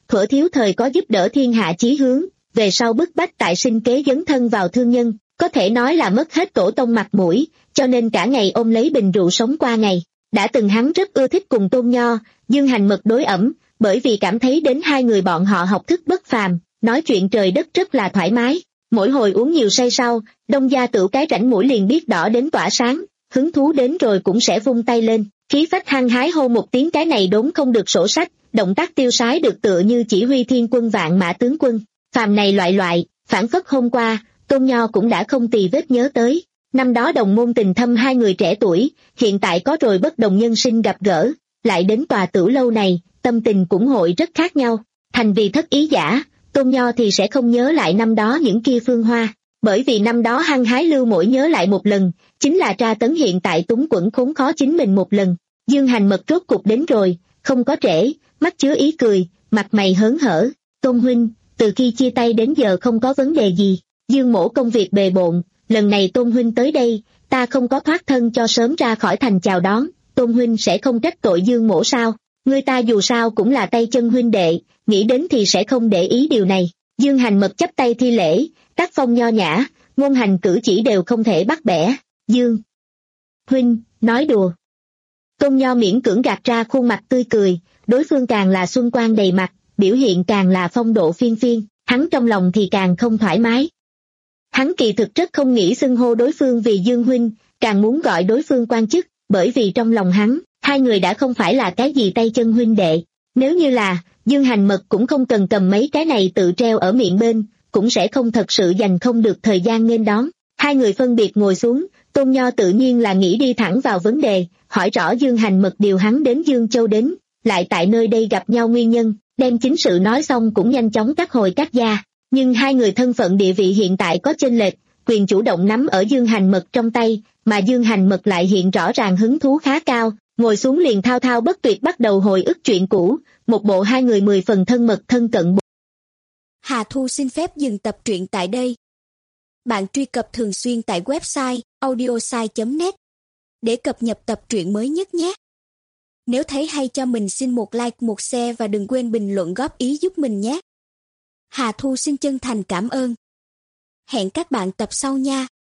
[SPEAKER 2] thuở thiếu thời có giúp đỡ thiên hạ chí hướng, về sau bức bách tại sinh kế dấn thân vào thương nhân, có thể nói là mất hết tổ tông mặt mũi, cho nên cả ngày ôm lấy bình rượu sống qua ngày. Đã từng hắn rất ưa thích cùng Tôn Nho, Dương Hành Mật đối ẩm, bởi vì cảm thấy đến hai người bọn họ học thức bất phàm, nói chuyện trời đất rất là thoải mái. Mỗi hồi uống nhiều say sau, Đông gia tửu cái rãnh mũi liền biết đỏ đến tỏa sáng, hứng thú đến rồi cũng sẽ vung tay lên, khí phách hăng hái hô một tiếng cái này đốn không được sổ sách, động tác tiêu sái được tựa như chỉ huy thiên quân vạn mã tướng quân. Phàm này loại loại, phản phất hôm qua, Tôn Nho cũng đã không tì vết nhớ tới. Năm đó đồng môn tình thâm hai người trẻ tuổi, hiện tại có rồi bất đồng nhân sinh gặp gỡ, lại đến tòa tửu lâu này, tâm tình cũng hội rất khác nhau. Thành vì thất ý giả, Tôn Nho thì sẽ không nhớ lại năm đó những kia phương hoa, bởi vì năm đó hăng hái lưu mỗi nhớ lại một lần, chính là tra tấn hiện tại túng quẫn khốn khó chính mình một lần. Dương Hành Mật rốt cục đến rồi, không có trễ, mắt chứa ý cười, mặt mày hớn hở. Tôn huynh, từ khi chia tay đến giờ không có vấn đề gì. Dương mỗ công việc bề bộn, lần này Tôn huynh tới đây, ta không có thoát thân cho sớm ra khỏi thành chào đón, Tôn huynh sẽ không trách tội Dương mỗ sao? Người ta dù sao cũng là tay chân huynh đệ, nghĩ đến thì sẽ không để ý điều này. Dương Hành Mật chắp tay thi lễ, tác phong nho nhã, ngôn hành cử chỉ đều không thể bắt bẻ. Dương huynh, nói đùa. Tôn Nho miễn cưỡng gạt ra khuôn mặt tươi cười, đối phương càng là xuân quang đầy mặt, biểu hiện càng là phong độ phiên phiên, hắn trong lòng thì càng không thoải mái. Hắn kỳ thực rất không nghĩ xưng hô đối phương vì Dương huynh, càng muốn gọi đối phương quan chức, bởi vì trong lòng hắn, hai người đã không phải là cái gì tay chân huynh đệ. Nếu như là, Dương Hành Mật cũng không cần cầm mấy cái này tự treo ở miệng bên, cũng sẽ không thật sự dành không được thời gian nghênh đón. Hai người phân biệt ngồi xuống, Tôn Nho tự nhiên là nghĩ đi thẳng vào vấn đề, hỏi rõ Dương Hành Mật điều hắn đến Dương Châu đến, lại tại nơi đây gặp nhau nguyên nhân, đem chính sự nói xong cũng nhanh chóng cắt hồi cắt gia. Nhưng hai người thân phận địa vị hiện tại có chênh lệch, quyền chủ động nắm ở Dương Hành Mật trong tay, mà Dương Hành Mật lại hiện rõ ràng hứng thú khá cao, ngồi xuống liền thao thao bất tuyệt bắt đầu hồi ức chuyện cũ, một bộ hai người mười phần thân mật thân cận.
[SPEAKER 3] Hà Thu xin phép dừng tập truyện tại đây. Bạn truy cập thường xuyên tại website audiosai chấm net để cập nhật tập truyện mới nhất nhé. Nếu thấy hay cho mình xin một like, một share và đừng quên bình luận góp ý giúp mình nhé. Hà Thu xin chân thành cảm ơn. Hẹn các bạn tập sau nha.